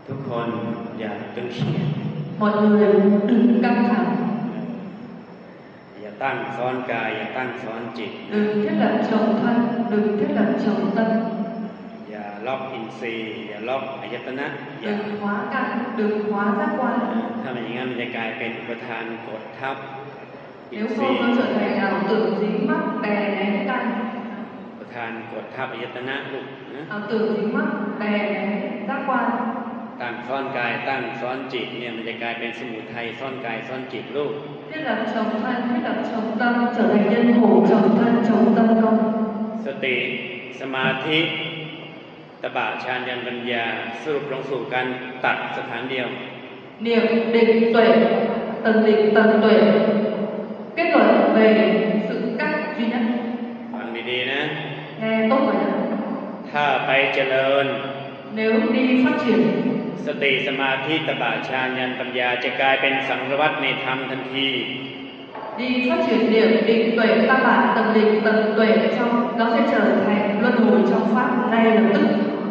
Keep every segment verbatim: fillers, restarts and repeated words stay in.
ทุกคนอย่าตึงเครียด mọi người đừng căng thẳng อย่าตั้งซ้อนกายอย่าตั้งซ้อนจิต đừng thiết lập trọng thân đừng thiết lập trọng tâm อย่าล็อกอินทรีย์อย่าล็อกอายตนะอย่า đừng khóa căn đừng khóa giác quan ถ้ามันอย่างนั้นมันจะกลายเป็นอุปทานกดทับ nếu không nó trở thành ảo tưởng dính mắc đè nén căn อุปทานกดทับอายตนะลูกนะ ảo tưởng dính mắc đè nén giác quan ตั้งซ้อนกายตั้งซ้อนจิตเนี่ยมันจะกลายเป็นสมุทัยซ้อนกายซ้อนจิตลูก thiết lập trọng thân thiết lập trọng tâm trở thành nhân khổ trọng thân trọng tâm con สติสมาธิตบะฌานญาณปัญญาสรุปลงสู่การตัดสถานเดียว niệm định tuệ tầng định tầng tuệ kết luận về sự cắt duy nhất ฟังดีๆนะ nghe tốt rồi nhé ถ้าไปเจริญ nếu đi phát triển สติสมาธิตบะฌานญาณปัญญาจะกลายเป็นสังสารวัฏในธรรมทันที đi phát triển niệm định tuệ tam bản tầng định tầng tuệ ở trong nó sẽ trở thành luân hồi trong pháp ngay lập tức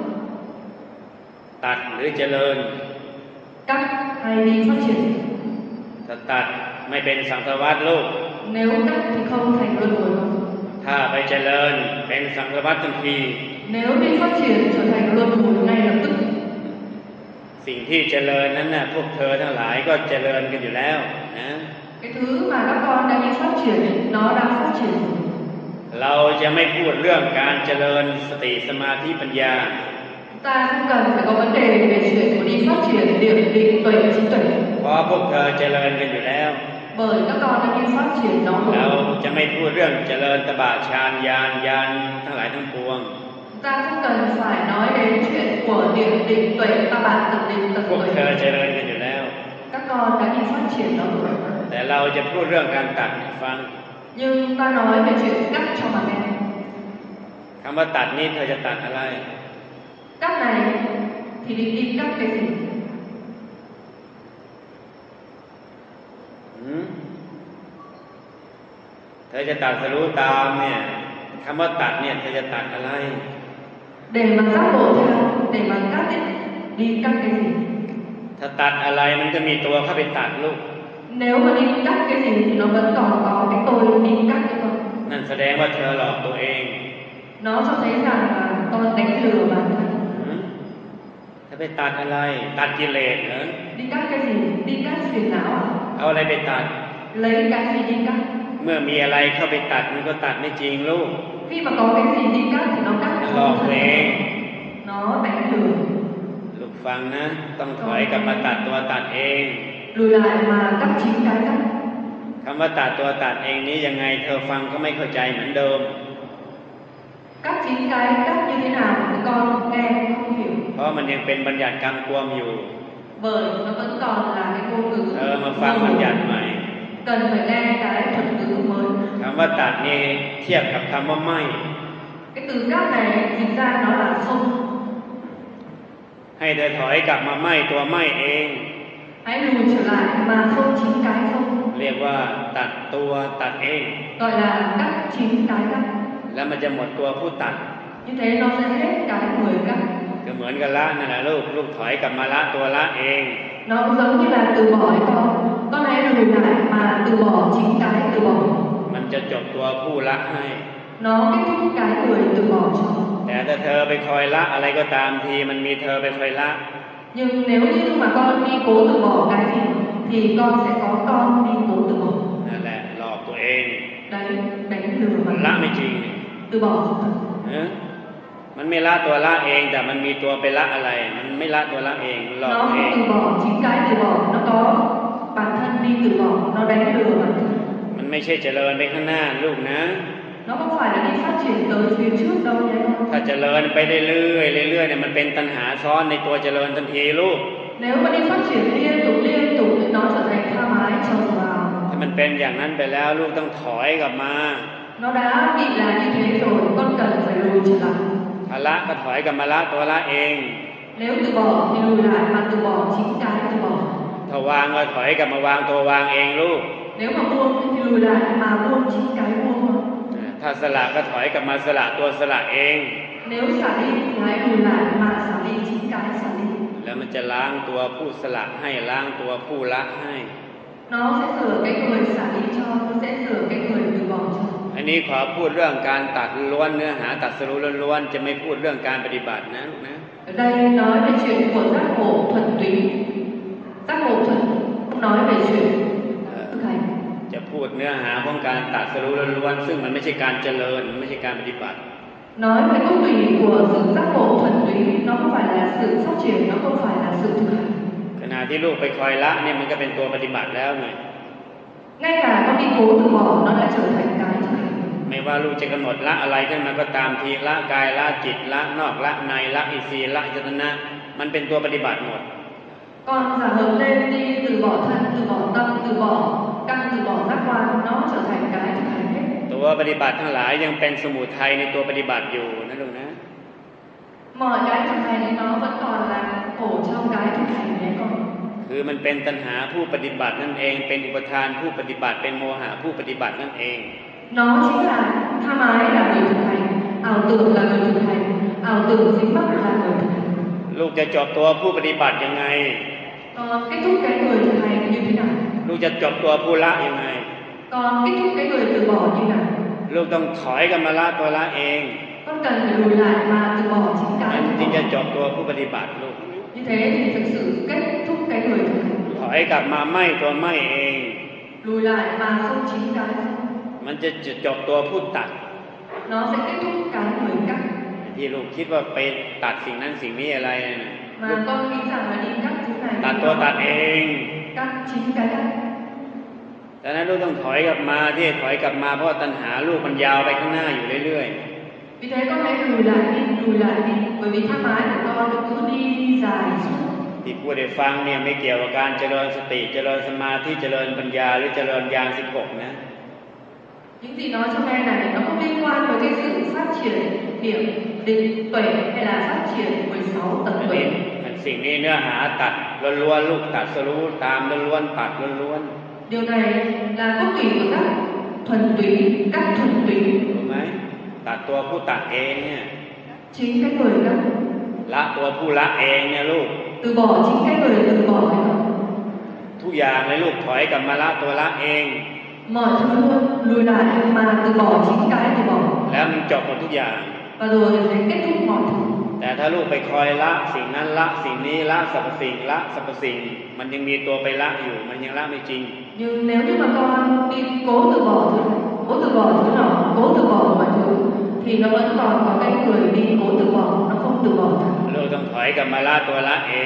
ตัดหรือเจริญ cắt hay đi phát triển ถ้าตัดไม่เป็นสังสารวัฏลูก nếu cắt thì không thành luân hồi ถ้าไปเจริญเป็นสังสารวัฏทันที nếu đi phát triển trở thành luân hồi ngay lập tức สิ่งที่เจริญนั้นน่ะพวกเธอทั้งหลายก็เจริญกันอยู่แล้วนะ cái thứ mà các con đang đi phát triển nó đang phát triển เราจะไม่พูดเรื่องการเจริญสติสมาธิปัญญา ta không cần phải có vấn đề về chuyện của đi phát triển niệm định tuệ trí tuệ เพราะพวกเธอเจริญกันอยู่แล้ว bởi các con đang đi phát triển nó เรา rồi จะไม่พูดเรื่องเจริญตบะฌานญาณญาณทั้งหลายทั้งปวง ta không cần phải nói đến chuyện của niệm định tuệ ta bản tầng định พว tầng กเธอ tuệ เจริญกันอยู่แล้ว các con đã đi phát triển nó rồi แต่เราจะพูดเรื่องการตัดให้ฟัง nhưng ta nói về chuyện cắt cho mà nghe คำว่าตัดนี่เธอจะตัดอะไร cắt này thì định đi cắt cái gì หืมเธอจะตัดสรู้ตามเนี่ยคำว่าตัดเนี่ยเธอจะตัดอะไร để mà cắt bộ theo để mà cắt ấy, đi cắt cái gì ถ้าตัดอะไรมันก็มีตัวเข้าไปตัดลูก nếu mà đi cắt cái gì thì nó vẫn còn có cái tôi đi cắt cái con นั่นแสดงว่าเธอหลอกตัวเอง nó cho thấy rằng là con đánh lừa bản thân หืมถ้าไปตัดอะไร ตัดกิเลสเหรอ đi cắt cái gì đi cắt phiền não à เอาอะไรไปตัด lấy cái gì đi cắt เมื่อมีอะไรเข้าไปตัดมันก็ตัดไม่จริงลูก khi mà có cái gì đi cắt thì nó cắt หลอกตัวเอง nó đánh lừa ลูกฟังนะ ต้องถอยกลับมาตัดตัวตัดเอง lùi lại mà cắt chính cái cắt คำว่าตัดตัวตัดเองนี้ยังไงเธอฟังก็ไม่เข้าใจเหมือนเดิม cắt chính cái cắt như thế nào thì con nghe không hiểu เพราะมันยังเป็นบัญญัติกรรมกวมอยู่ bởi nó vẫn còn là cái ngôn ngữ เออมาฟังบัญญัติใหม่ cần phải nghe cái thuật ngữ mới คำว่าตัดนี่เทียบกับคำว่าไม่ cái từ cắt này dịch ra nó là không ให้เธอถอยกลับมาไม่ตัวไม่เอง hãy lùi trở lại mà không chính cái không เรียกว่าตัดตัวตัดเอง gọi là cắt chính cái cắt แล้วมันจะหมดตัวผู้ตัด như thế nó sẽ hết cái người cắt ก็เหมือนกับละนั่นแหละลูกลูกถอยกลับมาละตัวละเอง nó cũng giống như là từ bỏ ấy con con hãy lùi lại mà từ bỏ chính cái từ bỏ มันจะจบตัวผู้ละให้ nó kết thúc cái người từ bỏ cho แต่ถ้าเธอไปคอยละอะไรก็ตามทีมันมีเธอไปคอยละ nhưng nếu như mà con đi cố từ bỏ cái gì thì con sẽ có con đi cố từ bỏ นั่นแหละหลอกตัวเอง đấy đánh lừa มัน mà ละไม่จริง từ bỏ không thật เออมันไม่ละตัวละเองแต่มันมีตัวไปละอะไร มันไม่ละตัวละเองหลอก nó เอง không từ bỏ chính cái từ bỏ nó có bản thân đi từ bỏ nó đánh lừa bản thân มันไม่ใช่เจริญไปข้างหน้าลูกนะ nó không phải là đi phát triển tới phía trước đâu nhé ถ้าเจริญไปเรื่อยๆเรื่อยๆเนี่ยมันเป็นตัณหาซ้อนในตัวเจริญทันทีลูก nếu mà đi phát triển liên tục liên tục thì nó trở thành tha mái trồng vào ถ้ามันเป็นอย่างนั้นไปแล้วลูกต้องถอยกลับมา nó đã bị là như thế rồi con cần phải lùi trở lại ถ้าละก็ถอยกลับมาละตัวละเอง nếu từ bỏ thì lùi lại mà từ bỏ chính cái từ bỏ ถ้าวางก็ถอยกลับมาวางตัววางเองลูก nếu mà buông thì lùi lại mà buông chính cái buông ถ้าสละก็ถอยกลับมาสละตัวสละเอง nếu xả đi thì hãy lùi lại mà xả đi chính cái xả đi แล้วมันมันจะล้างตัวผู้สละให้ล้างตัวผู้ละให้ nó sẽ sửa cái người xả đi cho, nó sẽ sửa cái người từ bỏ cho. อันนี้ขอพูดเรื่องการตัดล้วนเนื้อหาตัดสรุปล้วนจะไม่พูดเรื่องการปฏิบัตินะลูกนะ Ở đây nói về chuyện của giác ngộ thuần túy, giác ngộ thuần, không nói về chuyện thực hành. จะพูดเนื้อหาของการตัดสรุปล้วนซึ่งมันไม่ใช่การเจริญไม่ใช่การปฏิบัติ Nói về gốc tùy của sự giác ngộ thuần túy, nó không phải là sự phát triển, nó không phải là sự thực hành. ขณะที่ลูกไปคอยละเนี่ยมันก็เป็นตัวปฏิบัติแล้วไง Ngay cả con đi cố từ bỏ, nó đã trở thành cái thực hành. ไม่ว่าลูกจะกำหนดละอะไรขึ้นมาก็ตามทีละกายละจิตละนอกละในละอินทรีย์ละยตนะมันเป็นตัวปฏิบัติหมด Còn giả hợp lên đi từ bỏ thân, từ bỏ tâm, từ bỏ căn, từ bỏ giác quan, nó trở thành cái thực hành hết. ตัวปฏิบัติทั้งหลายยังเป็นสมุทัยในตัวปฏิบัติอยู่นะลูกนะ Mọi cái thực hành nó vẫn còn là khổ trong cái thực hành đấy con. คือมันเป็นตัณหาผู้ปฏิบัตินั่นเองเป็นอุปทานผู้ปฏิบัติเป็นโมหะผู้ปฏิบัตินั่นเอง Nó chính là tham ái là người thực hành, ảo tưởng là người thực hành, ảo tưởng dính mắc là người thực hành. ลูกจะจบตัวผู้ปฏิบัติยังไง Còn kết thúc cái người thực hành như thế nào? ลูกจะจบตัวผู้ละยังไง Còn kết thúc cái người từ bỏ như nào? ลูกต้องถอยกันมาละตัวละเอง Con cần phải lùi lại mà từ bỏ chính cái มัน từ จึง bỏ. จะจบตัวผู้ปฏิบัติลูก Như thế thì thực sự kết thúc cái người thực hành. ถอยกลับมาไม่ตัวไม่เอง Lùi lại mà không chính cái. มันจะจบตัวผู้ตัด Nó sẽ kết thúc cái người cắt. ที่ลูกคิดว่าไปตัดสิ่งนั้นสิ่งนี้อะไรนะ Mà con nghĩ rằng là đi cắt thứ này. ตัดตัวตัดเอง Cắt chính cái cắt. ดังนั้นลูกต้องถอยกลับมาที่ถอยกลับมาเพราะตัณหาลูกมันยาวไปข้างหน้าอยู่เรื่อย Vì thế con hãy lùi lại đi, lùi lại đi. Bởi vì tham ái của con nó cứ đi dài suốt. ๆที่พูดให้ฟังเนี่ยไม่เกี่ยวกับการเจริญสติเจริญสมาธิเจริญปัญญาหรือเจริญญาณสิบหกนะ Những gì nói trong đây này nó không liên quan với cái sự phát triển điểm định tuệ hay là phát triển mười sáu tầng อัน tuệ. นี้มันสิ่งนี้เนื้อหาตัดล้วนๆลูกตัดสรู้ตามล้วนๆตัดล้วน Điều này là gốc tùy của các thuần túy, các thuần túy. ๆรู้ไหมตัดตัวผู้ตัดเองเนี่ย Chính cái người cắt. ละตัวผู้ละเองเนี่ยลูก Từ bỏ chính cái người từ bỏ cái đó. ทุกอย่างเลยลูกถอยกลับมาละตัวละเอง Mọi thứ luôn lùi lại mà từ bỏ chính cái từ bỏ. แล้วมันจบหมดทุกอย่าง Và rồi sẽ kết thúc mọi thứ. แต่ถ้าลูกไปคอยละสิ่งนั้นละสิ่งนี้ละสรรพสิ่งละสรรพสิ่งมันยังมีตัวไปละอยู่มันยังละไม่จริง Nhưng nếu như mà con đi cố từ bỏ thứ này, cố từ bỏ thứ nọ, cố từ bỏ mọi thứ, thì nó vẫn còn có cái người đi cố từ bỏ, nó không từ bỏ thật. ลูกต้องถอยกลับมาละตัวละเอง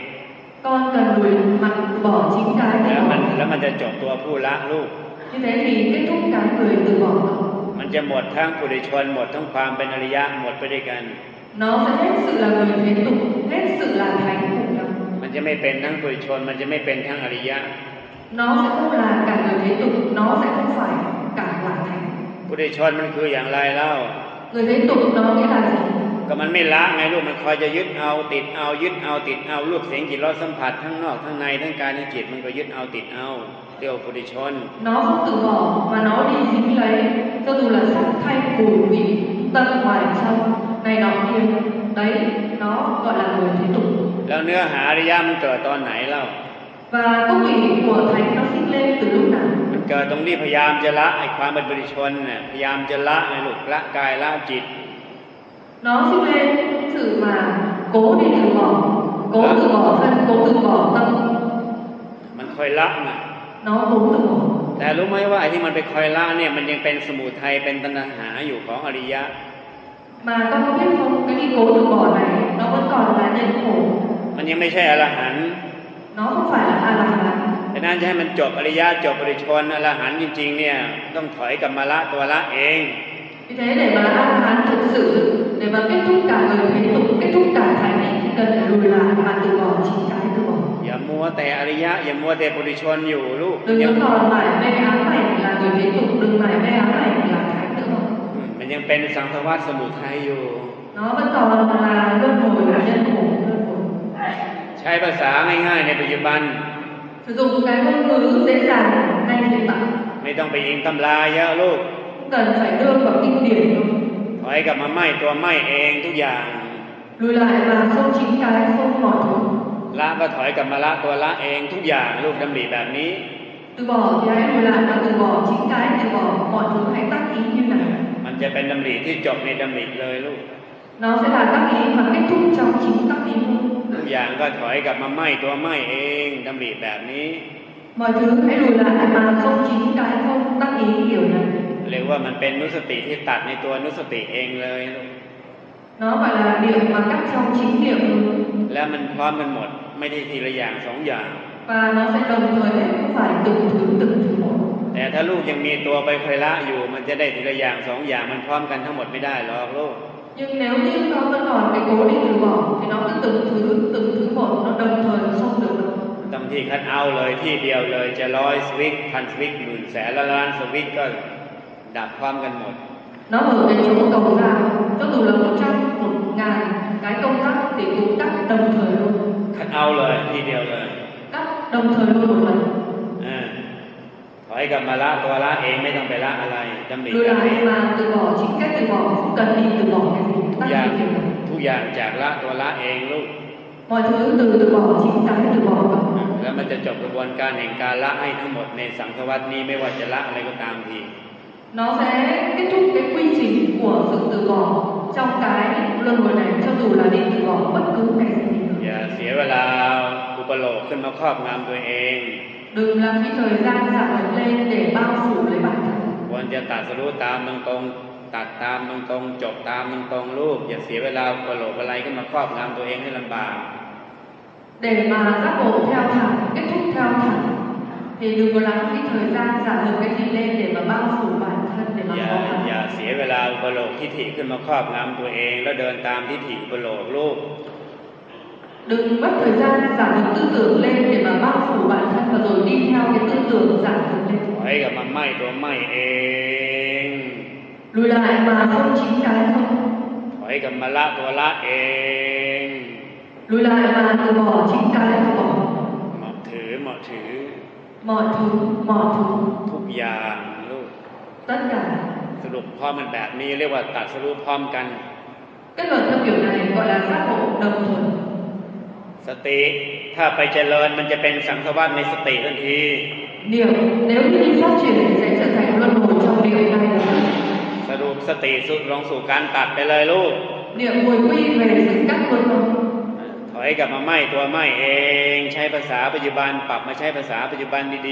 Con cần lùi mặt từ bỏ chính cái แล้ว từ มัน bỏ. แล้วมันจะจบตัวผู้ละลูก Như thế thì kết thúc cái người từ bỏ. มันจะหมดทั้งปุถุชนหมดทั้งความเป็นอริยะหมดไปด้วยกัน Nó sẽ hết sự là người thế tục, hết sự là thánh cùng nhau. มันจะไม่เป็นทั้งปุถุชนมันจะไม่เป็นทั้งอริยะ Nó sẽ không là cả người thế tục, nó sẽ không phải cả là thánh. ปุถุชนมันคืออย่างไรเล่า Người thế tục nó nghĩa là gì? ก็มันไม่ละไงลูกมันคอยจะยึดเอาติดเอายึดเอาติดเอารูปเสียงกลิ่นรสสัมผัสทั้งนอกทั้งในทั้งกายทั้งจิตมันก็ยึดเอาติดเอาเรียกว่าปุถุชน Nó không từ bỏ mà nó đi dính lấy, cho dù là sắc thanh mùi vị tâm ngoài trong này nọ kia, đấy nó gọi là người thế tục. แล้วเนื้อหาอริยะมันเกิดตอนไหนเล่า Và gốc vị của thánh nó sinh lên từ lúc nào? มันเกิดตรงที่พยายามจะละไอ้ความเป็นปุถุชนน่ะพยายามจะละไงลูกละกายละจิต Nó sinh lên sự mà cố đi từ bỏ, cố từ bỏ thân, cố từ bỏ tâm. มันคอยละน่ะ Nó cố từ bỏ. แต่รู้ไหมว่าไอ้ที่มันไปคอยละเนี่ยมันยังเป็นสมุทัยเป็นตัณหาอยู่ของอริยะ Mà con có biết không, cái đi cố từ bỏ này nó vẫn còn là nhân khổ. มันยังไม่ใช่อรหันต์ Nó không phải là A-la-hán. ดังนั้นจะให้มันจบอริยะจบปุถุชนอรหันต์จริงๆเนี่ยต้องถอยกลับมาละตัวละเอง Vì thế để mà A-la-hán thực sự, để mà kết thúc cả người thế tục, kết thúc cả thánh ấy thì cần phải lùi lại mà từ bỏ chính cái từ bỏ. อย่ามัวแต่อริยะอย่ามัวแต่ปุถุชนอยู่ลูก Đừng có còn mải mê ám ảnh là người thế tục, đừng mải mê ám ảnh là thánh nữa. มันยังเป็นสังสารวัฏสมุทัยอยู่ Nó vẫn còn là luân hồi là nhân khổ, luân hồi. ใช้ภาษาง่ายๆในปัจจุบัน Sử dụng cái ngôn ngữ dễ dàng ngay hiện tại. ไม่ต้องไปอิงตำราเยอะลูก Không cần phải đưa vào kinh điển đâu. ถอยกลับมาไหม้ตัวไหม้เองทุกอย่าง Lùi lại mà không chính cái, không mọi thứ. ละก็ถอยกลับมาละตัวละเองทุกอย่างลูกดำริแบบนี้ Từ bỏ thì hãy lùi lại và từ bỏ chính cái từ bỏ mọi thứ hãy tác ý như này. มันจะเป็นดำริที่จบในดำริเลยลูก Nó sẽ là tác ý và kết thúc trong chính tác ý luôn. ทุกอย่างก็ถอยกลับมาไม่ตัวไม่เองดำริแบบนี้ Mọi thứ hãy lùi lại mà không chính cái không tác ý kiểu này. เรียกว่ามันเป็นนุสติที่ตัดในตัวนุสติเองเลยลูก Nó gọi là niệm mà cắt trong chính niệm luôn. แล้วมันพร้อมกันหมดไม่ได้ทีละอย่างสองอย่าง Và nó sẽ đồng thời hết không phải từng thứ từng thứ một. แต่ถ้าลูกยังมีตัวไปคอยละอยู่มันจะได้ทีละอย่างสองอย่างมันพร้อมกันทั้งหมดไม่ได้หรอกลูก Nhưng nếu như nó vẫn còn cái cố định từ bỏ thì nó cứ từng thứ từng thứ một nó đồng thời nó không được đâu. ต้องที่คัดเอาเลยที่เดียวเลยจะร้อยสวิตพันสวิตหมื่นแสนละล้านสวิตก็ดับพร้อมกันหมด Nó ở cái chỗ cầu ra cho dù là một trăm một ngàn cái công tắc thì cũng tắt đồng thời luôn. คัดเอาเลยที่เดียวเลย Tắt đồng thời luôn một lần. อ่าถอยกลับมาละตัวละเองไม่ต้องไปละอะไรดำริ Lùi lại mà từ bỏ chính cách từ bỏ không cần đi từ bỏ cái gì ทุก tắt อย่าง đi kiểu này. ทุกอย่างจากละตัวละเองลูก Mọi thứ từ từ bỏ chính cái từ bỏ cả. แล้วมันจะจบกระบวนการแห่งการละให้ทั้งหมดในสังสารวัฏนี้ไม่ว่าจะละอะไรก็ตามที Nó sẽ kết thúc cái quy trình của sự từ bỏ trong cái luân hồi này cho dù là đi từ bỏ bất cứ cái gì nữa. อย่าเสียเวลาอุปโลกขึ้นมาครอบงำตัวเอง Đừng làm cái thời gian giảm mạnh lên để bao phủ lấy bản thân. ควรจะตัดสรู้ตามตรงๆตัดตามตรงๆจบตามตรงๆลูกอย่าเสียเวลาอุปโลกอะไรขึ้นมาครอบงำตัวเองให้ลำบาก Để mà giác ngộ theo thẳng, kết thúc theo thẳng thì đừng có lãng phí thời gian giảm được cái gì lên để mà bao phủ bản thân để mà อย่า khó khăn. อย่าเสียเวลาอุปโลกทิฏฐิขึ้นมาครอบงำตัวเองแล้วเดินตามทิฏฐิอุปโลกลูก Đừng mất thời gian giảm được tư tưởng lên để mà bao phủ bản thân và rồi đi theo cái tư tưởng giảm được lên. ถอยกลับมาไม่ตัวไม่เอง Lùi lại mà không chính cái không. ถอยกลับมาละตัวละเอง Lùi lại mà từ bỏ chính cái không bỏ. เหมาะถือเหมาะถือ Mọi thứ, mọi thứ, ทุกอย่างลูก tất cả. สรุปพร้อมมันแบบนี้เรียกว่าตัดสรุปพร้อมกัน Kết luận theo kiểu này gọi là giác ngộ đồng thuần. สติถ้าไปเจริญมันจะเป็นสังสารวัฏในสติทันที Niệm nếu như đi phát triển thì sẽ trở thành luân hồi trong niệm ngay lập tức. สรุปสติสุดลงสู่การตัดไปเลยลูก Niệm hồi quy về sự cắt luân hồi. ถอยกลับมาไม่ตัวไม่เองใช้ภาษาปัจจุบันปรับมาใช้ภาษาปัจจุบันดี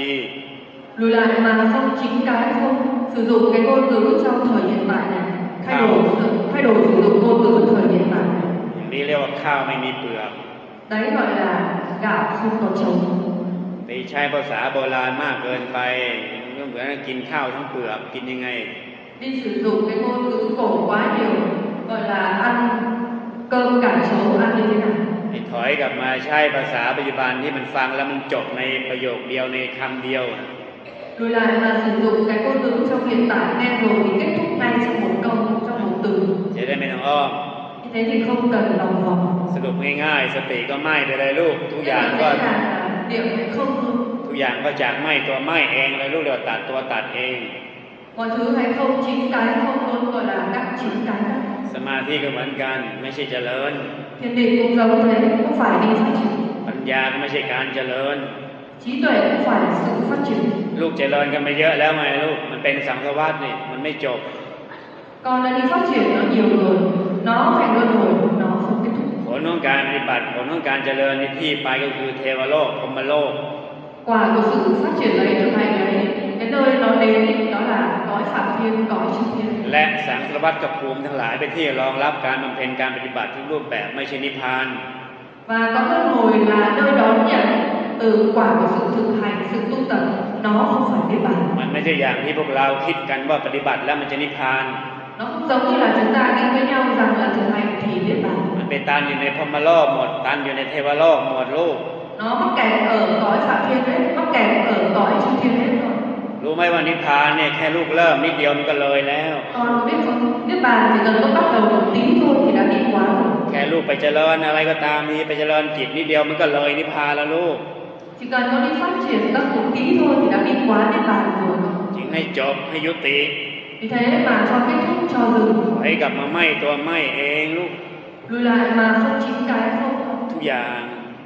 Lùi lại mà không chính cái không sử dụng cái ngôn ngữ trong thời hiện tại này, thay đổi thay đổi sử dụng ngôn ngữ thời hiện tại này. ๆอย่างนี้เรียกว่าข้าวไม่มีเปลือก Đấy gọi là gạo không có trống. ไปใช้ภาษาโบราณมากเกินไปก็เหมือนกินข้าวทั้งเปลือกกินยังไง Đi sử dụng cái ngôn ngữ cổ quá nhiều, gọi là ăn cơm cả chấu ăn như thế nào. ให้ถอยกลับมาใช้ภาษาปัจจุบันที่มันฟังแล้วมันจบในประโยคเดียวในคำเดียว Lùi lại mà sử dụng cái ngôn ngữ trong hiện tại nghe rồi thì kết thúc ngay trong một câu, trong một từ. จะได้ไม่ต้องอ้อม Như thế thì không cần lòng vòng. สรุปง่ายๆสติก็ไม่ไปเลยลูกทุกอย่างก็ Niệm cái không luôn. ทุกอย่างก็จากไม่ตัวไม่เองเลยลูกเดี๋ยวตัดตัวตัดเอง Mọi thứ hay không chính cái không luôn gọi là các chính cái. สมาธิก็เหมือนกันไม่ใช่เจริญ Thiền định cũng giống thế, không phải đi phát triển. ปัญญาก็ไม่ใช่การเจริญ Trí tuệ không phải sự phát triển. ลูกเจริญกันมาเยอะแล้วไงลูกมันเป็นสังสารวัฏนี่มันไม่จบ Con đã đi phát triển nó nhiều rồi, nó phải luân hồi, nó không kết thúc. ผลของการปฏิบัติผลของการเจริญในที่ไปก็คือเทวโลกพรหมโลก Quả của sự phát triển đấy thực hành đấy, cái nơi nó đến đó là cõi phạm thiên, cõi chư thiên. และสังสารวัฏกับภูมิทั้งหลายเป็นที่รองรับการบำเพ็ญการปฏิบัติทุกรูปแบบไม่ใช่นิพพาน Và có luân hồi là nơi đón nhận từ quả của sự thực hành, sự tu tập, nó không phải niết bàn. มันไม่ใช่อย่างที่พวกเราคิดกันว่าปฏิบัติแล้วมันจะนิพพาน Nó không giống như là chúng ta nghĩ với nhau rằng là thực hành thì niết bàn. มันไปตันอยู่ในพรหมโลกหมดตันอยู่ในเทวโลกหมดลูก Nó mắc kẹt ở cõi phạm thiên hết, mắc kẹt ở cõi chư thiên hết rồi. รู้ไหมว่านิพพานเนี่ยแค่ลูกเริ่มนิดเดียวมันก็เลยแล้ว Con có biết không? Niết bàn chỉ cần tôi bắt đầu một tí thôi thì đã đi quá rồi. แค่ลูกไปเจริญอะไรก็ตามทีไปเจริญจิตนิดเดียวมันก็เลยนิพพานแล้วลูก Chỉ cần con đi phát triển các một tí thôi thì đã đi quá niết bàn rồi. จึงให้จบให้ยุติ Vì thế mà cho kết thúc cho dừng. ถอยกลับมาไม่ตัวไม่เองลูก Lùi lại mà không chính cái không. ทุกอย่าง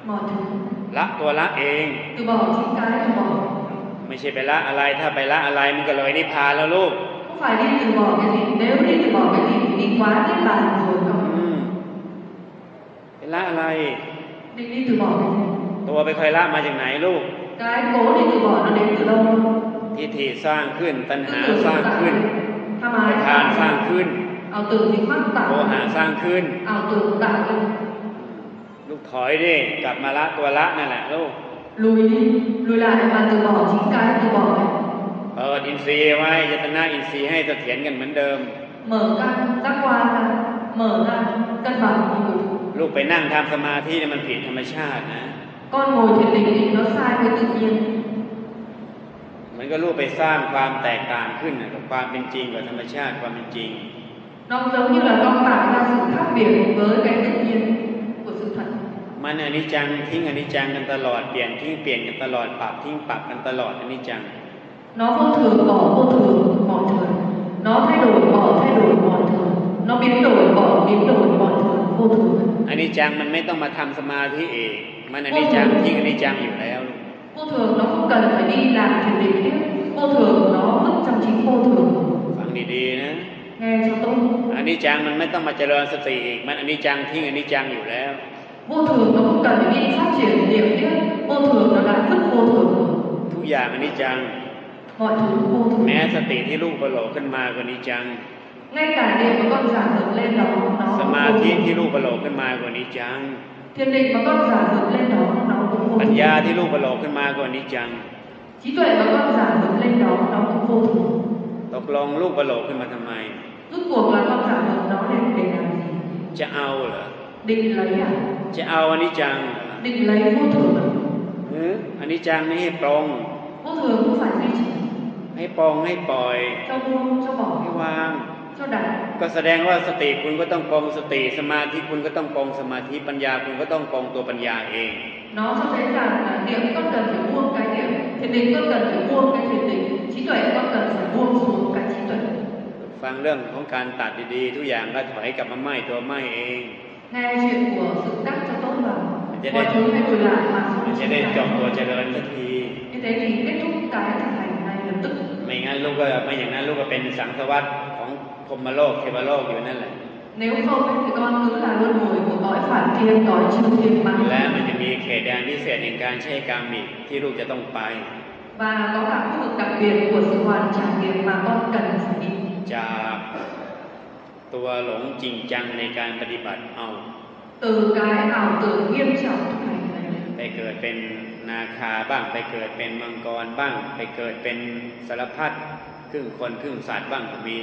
mọi thứ ละตัวละเอง từ bỏ chính cái từ bỏ ไม่ใช่ไปละอะไรถ้าไปละอะไรมันก็เลยนิพพานแล้วลูก không phải đi từ bỏ cái gì nếu đi từ bỏ cái gì thì đi quá niết bàn rồi không อืมไปละอะไร định đi từ bỏ cái gì ตัวไปคอยละมาจากไหนลูก cái cố đi từ bỏ nó đến từ đâu ทิฏฐิสร้างขึ้นตัณหา tự สร้าง tạo ขึ้น tham อุ ái ปทานสร้างขึ้น ảo tưởng thì mắc โม tạo หะสร้างขึ้น ảo tưởng tạo lên ลูกถอยดิกลับมาละตัวละนั่นแหละลูก lùi đi lùi lại và từ bỏ chính cái từ bỏ ấy. เปิดอินทรีย์ไว้ยตนาอินทรีย์ให้เสถียรกันเหมือนเดิม mở căn giác quan ra mở ra cân bằng như cũ ลูกไปนั่งทำสมาธิเนี่ยมันผิดธรรมชาตินะ con ngồi thiền định thì nó sai với tự nhiên มันก็ลูกไปสร้างความแตกต่างขึ้นกับความเป็นจริงกับธรรมชาติความเป็นจริง nó giống như là con tạo ra sự khác biệt với cái tự nhiên của sự thật มันอนิจจังทิ้งอนิจจังกันตลอดเปลี่ยนทิ้งเปลี่ยนกันตลอดปรับทิ้งปรับกันตลอดอนิจจัง nó vô thường bỏ vô thường mọi thời nó thay đổi bỏ thay đổi mọi thời nó biến đổi bỏ biến đổi mọi thời vô thường อนิจจังมันไม่ต้องมาทำสมาธิเองมันอนิจจังทิ้งอนิจจังอยู่แล้ว vô thường nó không cần phải đi làm thiền định tiếp vô thường nó vứt trong chính vô thường ฟังดีๆนะ nghe cho tốt อนิจจังมันไม่ต้องมาเจริญสติอีกมันอนิจจังทิ้งอนิจจังอยู่แล้ว vô thường nó không cần phải đi phát triển niệm tiếp vô thường nó đã vứt vô thường rồi ทุกอย่างอนิจจัง mọi thứ vô thường แม้สติที่ลูกประโลขึ้นมาก็อนิจจัง ngay cả niệm mà con giả dựng lên đó nó สมาธิที่ลูกประโลขึ้นมาก็อนิจจัง thiền định mà con giả dựng lên đó nó cũng vô ปัญ thường ญาที่ลูกประโลขึ้นมาก็อนิจจัง trí tuệ mà con giả dựng lên đó nó cũng vô thường ตกลงลูกประโลขึ้นมาทำไม rốt cuộc là con giả dựng nó để để làm gì จะเอาเหรอ định lấy à จะเอาอนิจจังเหรอ định lấy vô thường à? หรืออนิจจังนี่ให้ปรง vô thường không phải duy trì ให้ปรงให้ปล่อย cho buông cho ให้ bỏ วาง cho đặt ก็แสดงว่าสติคุณก็ต้องปรงสติสมาธิคุณก็ต้องปรงสมาธิปัญญาคุณก็ต้องปรงตัวปัญญาเอง nó cho thấy rằng là niệm con cần phải buông cái niệm thiền định con cần phải buông cái thiền định trí tuệ con cần phải buông xuống cái trí tuệ ฟังเรื่องของการตัดดีๆทุกอย่างก็ถอยกลับมาไหม้ตัวไหม้เอง nghe chuyện của sự cắt cho tốt vào จะได้ mọi thứ hay lùi lại mà มันจะได้จบตัวเจริญสักที như thế thì kết thúc cái thực hành ngay lập tức ไม่งั้นลูกก็ไม่อย่างนั้นลูกก็เป็นสังสวัตของพรหมโลกเทวโลกอยู่นั่นแหละ nếu không ấy, thì con cứ là luân hồi của cõi phản thiên cõi chư thiên mà และมันจะมีเขตแดนพิเศษในการใช้กรรมอีกที่ลูกจะต้องไป và có cả khu vực đặc biệt của sự hoàn trải nghiệm mà con cần phải đi จากตัวหลงจริงจังในการปฏิบัติเอา từ cái ảo tưởng nghiêm trọng thực hành này ไปเกิดเป็นนาคาบ้างไปเกิดเป็นมังกรบ้าง ไปเกิดเป็นสารพัดครึ่งคนครึ่งสัตว์บ้างก็มี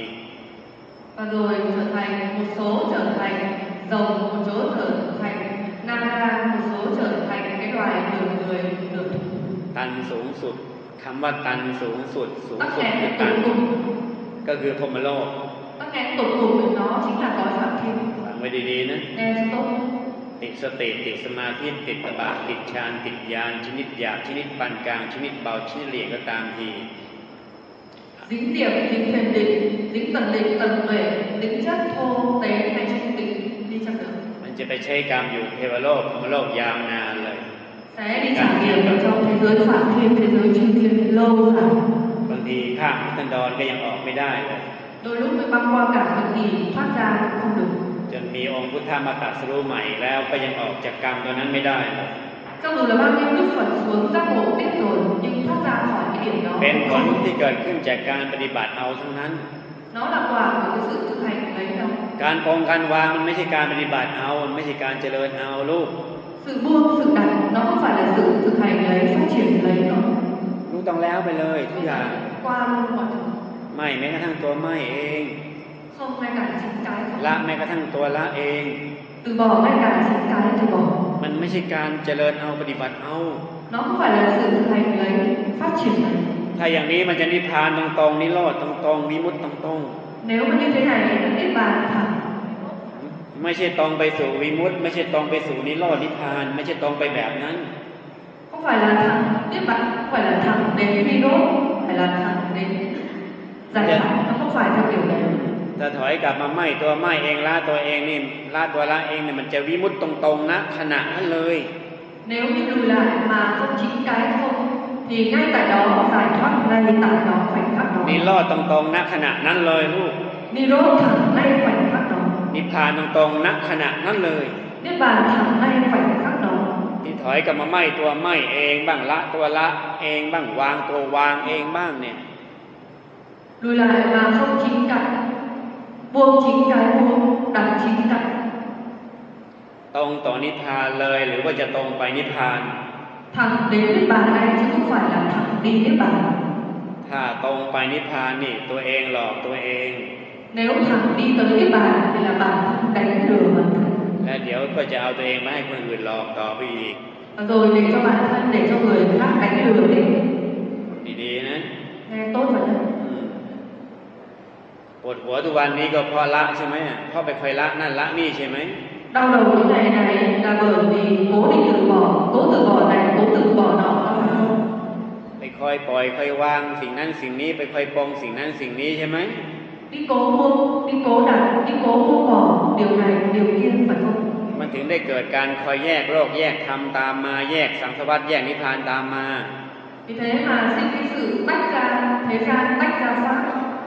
và rồi trở thành một số trở thành rồng một số trở thành nara một số trở thành cái loài nửa người nửa thú ตันสูงสุดคำว่าตันสูงสุดสูง tắc สุด nghẽn คือ tột ตัน cùng ก็คือพรหมโลก tắc nghẽn tột cùng của nó chính là cõi phạm thiên ฟังไว้ดีๆนะ nghe cho tốt ติดสติติดสมาธิติดตบะติดฌานติดญาณชนิดหยาบชนิดปานกลางชนิดเบาชนิดละเอียดก็ตามที dính điểm dính thiền định dính tần định tần tuệ dính chất thô tế hay trung tĩnh đi chăng nữa มันจะไปใช้กรรมอยู่เทวโลกพรหมโลกยาวนานเลย sẽ đi trải nghiệm ở trong thế giới phạm thiên thế giới chư thiên lâu dài บางทีข้ามพุทธันดรก็ยังออกไม่ได้เลย đôi lúc mới băng qua cả thời kỳ thoát ra cũng không được จนมีองค์พุทธมาตรัสรู้ใหม่แล้วก็ยังออกจากกรรมตัวนั้นไม่ได้เลย cho dù là bao nhiêu đức Phật xuống giác ngộ tiếp rồi nhưng thoát ra khỏi cái điểm đó เป็นผลที่เกิดขึ้นจากการปฏิบัติเอาทั้งนั้น nó là quả của cái sự thực hành đấy đâu การปรงการวางมันไม่ใช่การปฏิบัติเอามันไม่ใช่การเจริญเอาลูก sự buông sự đặt nó không phải là sự thực hành lấy phát triển lấy nó ลูกต้องแล้วไปเลยทุกอย่าง qua luôn mọi thứ ไม่แม้กระทั่งตัวไม่เอง không ngay cả chính cái ละแม้กระทั่งตัวละเอง từ bỏ ngay cả chính cái từ bỏ มันไม่ใช่การเจริญเอาปฏิบัติเอา nó không phải là sự thực hành lấy phát triển lấy ถ้าอย่างนี้มันจะนิพพานตรงๆนิโรธตรงๆวิมุตติตรง nếu mà như thế này thì nó niết bàn thẳng ๆไม่ใช่ตรงไปสู่วิมุตติไม่ใช่ตรงไปสู่นิโรธนิพพานไม่ใช่ตรงไปแบบนั้น không phải là thẳng niết bàn không phải là thẳng đến vi đốt phải là thẳng đến giải thoát nó không phải theo kiểu đấy ถ้าถอยกลับมาไหม้ตัวไหม้เองละตัวเองนี่ละตัวละเองเนี่ยมันจะวิมุตติตรงๆนะขณะนั้นเลย Nếu như lùi lại mà không chính cái không thì ngay tại đó giải thoát ngay tại đó khoảnh khắc đó. นิโรธตรงๆณขณะนั้นเลยลูก Nirodha thẳng ngay khoảnh khắc đó. นิพพานตรงๆณขณะนั้นเลย Niết bàn thẳng ngay khoảnh khắc đó. ที่ถอยกลับมาไหม้ตัวไหม้เองบ้างละตัวละเองบ้างวางตัววางเองบ้างเนี่ย Lùi lại mà không chính cái, buông chính cái buông, đặt chính cái. ตรงต่อนิพพานเลยหรือว่าจะตรงไปนิพพาน Thẳng đến Niết bàn này chứ không phải là thẳng đi Niết bàn. ถ้าตรงไปนิพพานนี่ตัวเองหลอกตัวเอง Nếu thẳng đi tới Niết bàn thì là bản thân đánh lừa bản thân. และเดี๋ยวก็จะเอาตัวเองมาให้คนอื่นหลอกต่อไปอีก Rồi để cho bản thân, để cho người khác đánh lừa mình. ดีๆนะ Nghe tốt vào đấy. ปวดหัวทุกวันนี้ก็เพราะละใช่ไหมเพราะไปเคยละนั่นละนี่ใช่ไหม Đau đầu như này này là bởi vì cố định từ bỏ, cố từ bỏ này, cố từ bỏ nọ. ไปคอยปล่อยคอยวางสิ่งนั้นสิ่งนี้ไปคอยปองสิ่งนั้นสิ่งนี้ใช่ไหม Đi cố buông, đi cố đặt, đi cố buông bỏ điều này, điều kia phải không? มันถึงได้เกิดการคอยแยกโลกแยกธรรมตามมาแยกสังสารวัฏแยกนิพพานตามมา Vì thế mà sinh cái sự tách ra thế gian, tách ra pháp.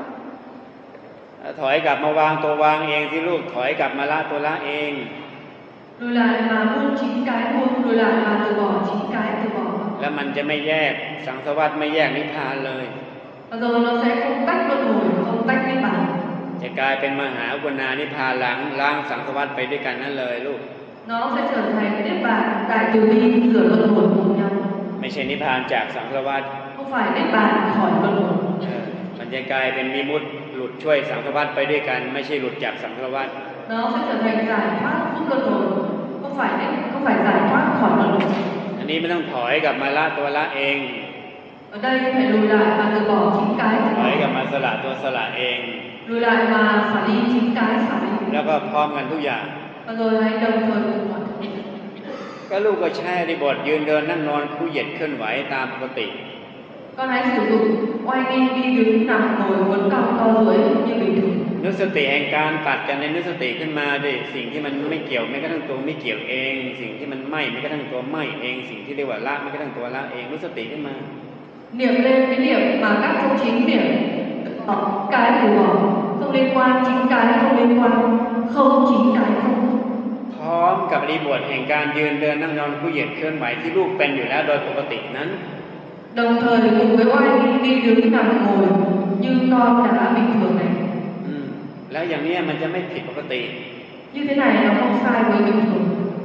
ถอยกลับมาวางตัววางเองที่ลูกถอยกลับมาละตัวละเอง Lùi lại mà buông chính cái buông, lùi lại mà từ bỏ chính cái từ bỏ. แล้วมันจะไม่แยกสังสารวัฏไม่แยกนิพพานเลย Và rồi nó sẽ không tách luân hồi, không tách niết bàn. จะกลายเป็นมหาอุปนานิพพานหลังล้างสังสารวัฏไปด้วยกันนั่นเลยลูก Nó sẽ trở thành niết bàn đại từ bi rửa luân hồi cùng nhau. ไม่ใช่นิพพานจากสังสารวัฏ Không phải niết bàn khỏi luân hồi. มันจะกลายเป็นวิมุตติหลุดช่วยสังสารวัฏไปด้วยกันไม่ใช่หลุดจากสังสารวัฏ Nó sẽ trở thành giải thoát giúp luân hồi, không phải không phải giải thoát khỏi luân hồi. อันนี้ไม่ต้องถอยกลับมาละตัวละเอง Ở đây phải lùi lại và từ bỏ chính cái. ถอยกลับมาสละตัวสละเอง Lùi lại mà xả đi chính cái, xả đi. แล้วก็พร้อมกันทุกอย่าง Và rồi hãy đồng thời cùng mọi thứ. ก็ลูกก็ใช้ในบทยืนเดินนั่งนอนคู่เหยียดเคลื่อนไหวตามปกติ Con hãy sử dụng oai nghi đi đứng nằm ngồi uốn cong co duỗi như bình thường. นึกสติแห่งการตัดกันในนึกสติขึ้นมาดิสิ่งที่มันไม่เกี่ยวแม้กระทั่งตัวไม่เกี่ยวเอง สิ่งที่มันไม่แม้กระทั่งตัวไม่เองสิ่งที่เรียกว่าละแม้กระทั่งตัวละเองนึกสติขึ้นมา Niệm lên cái niệm mà các không chính niệm, cái từ bỏ, không liên quan chính cái không liên quan, không chính cái không. พร้อมกับรีบทแห่งการยืนเดินนั่งนอนคู่เหยียดเคลื่อนไหวที่ลูกเป็นอยู่แล้วโดยปกตินั้น Đồng thời cùng với oai nghi đi đứng nằm ngồi như con đã bình thường này. แล้วอย่างนี้มันจะไม่ผิดปกติ Như thế này nó không sai với bình thường.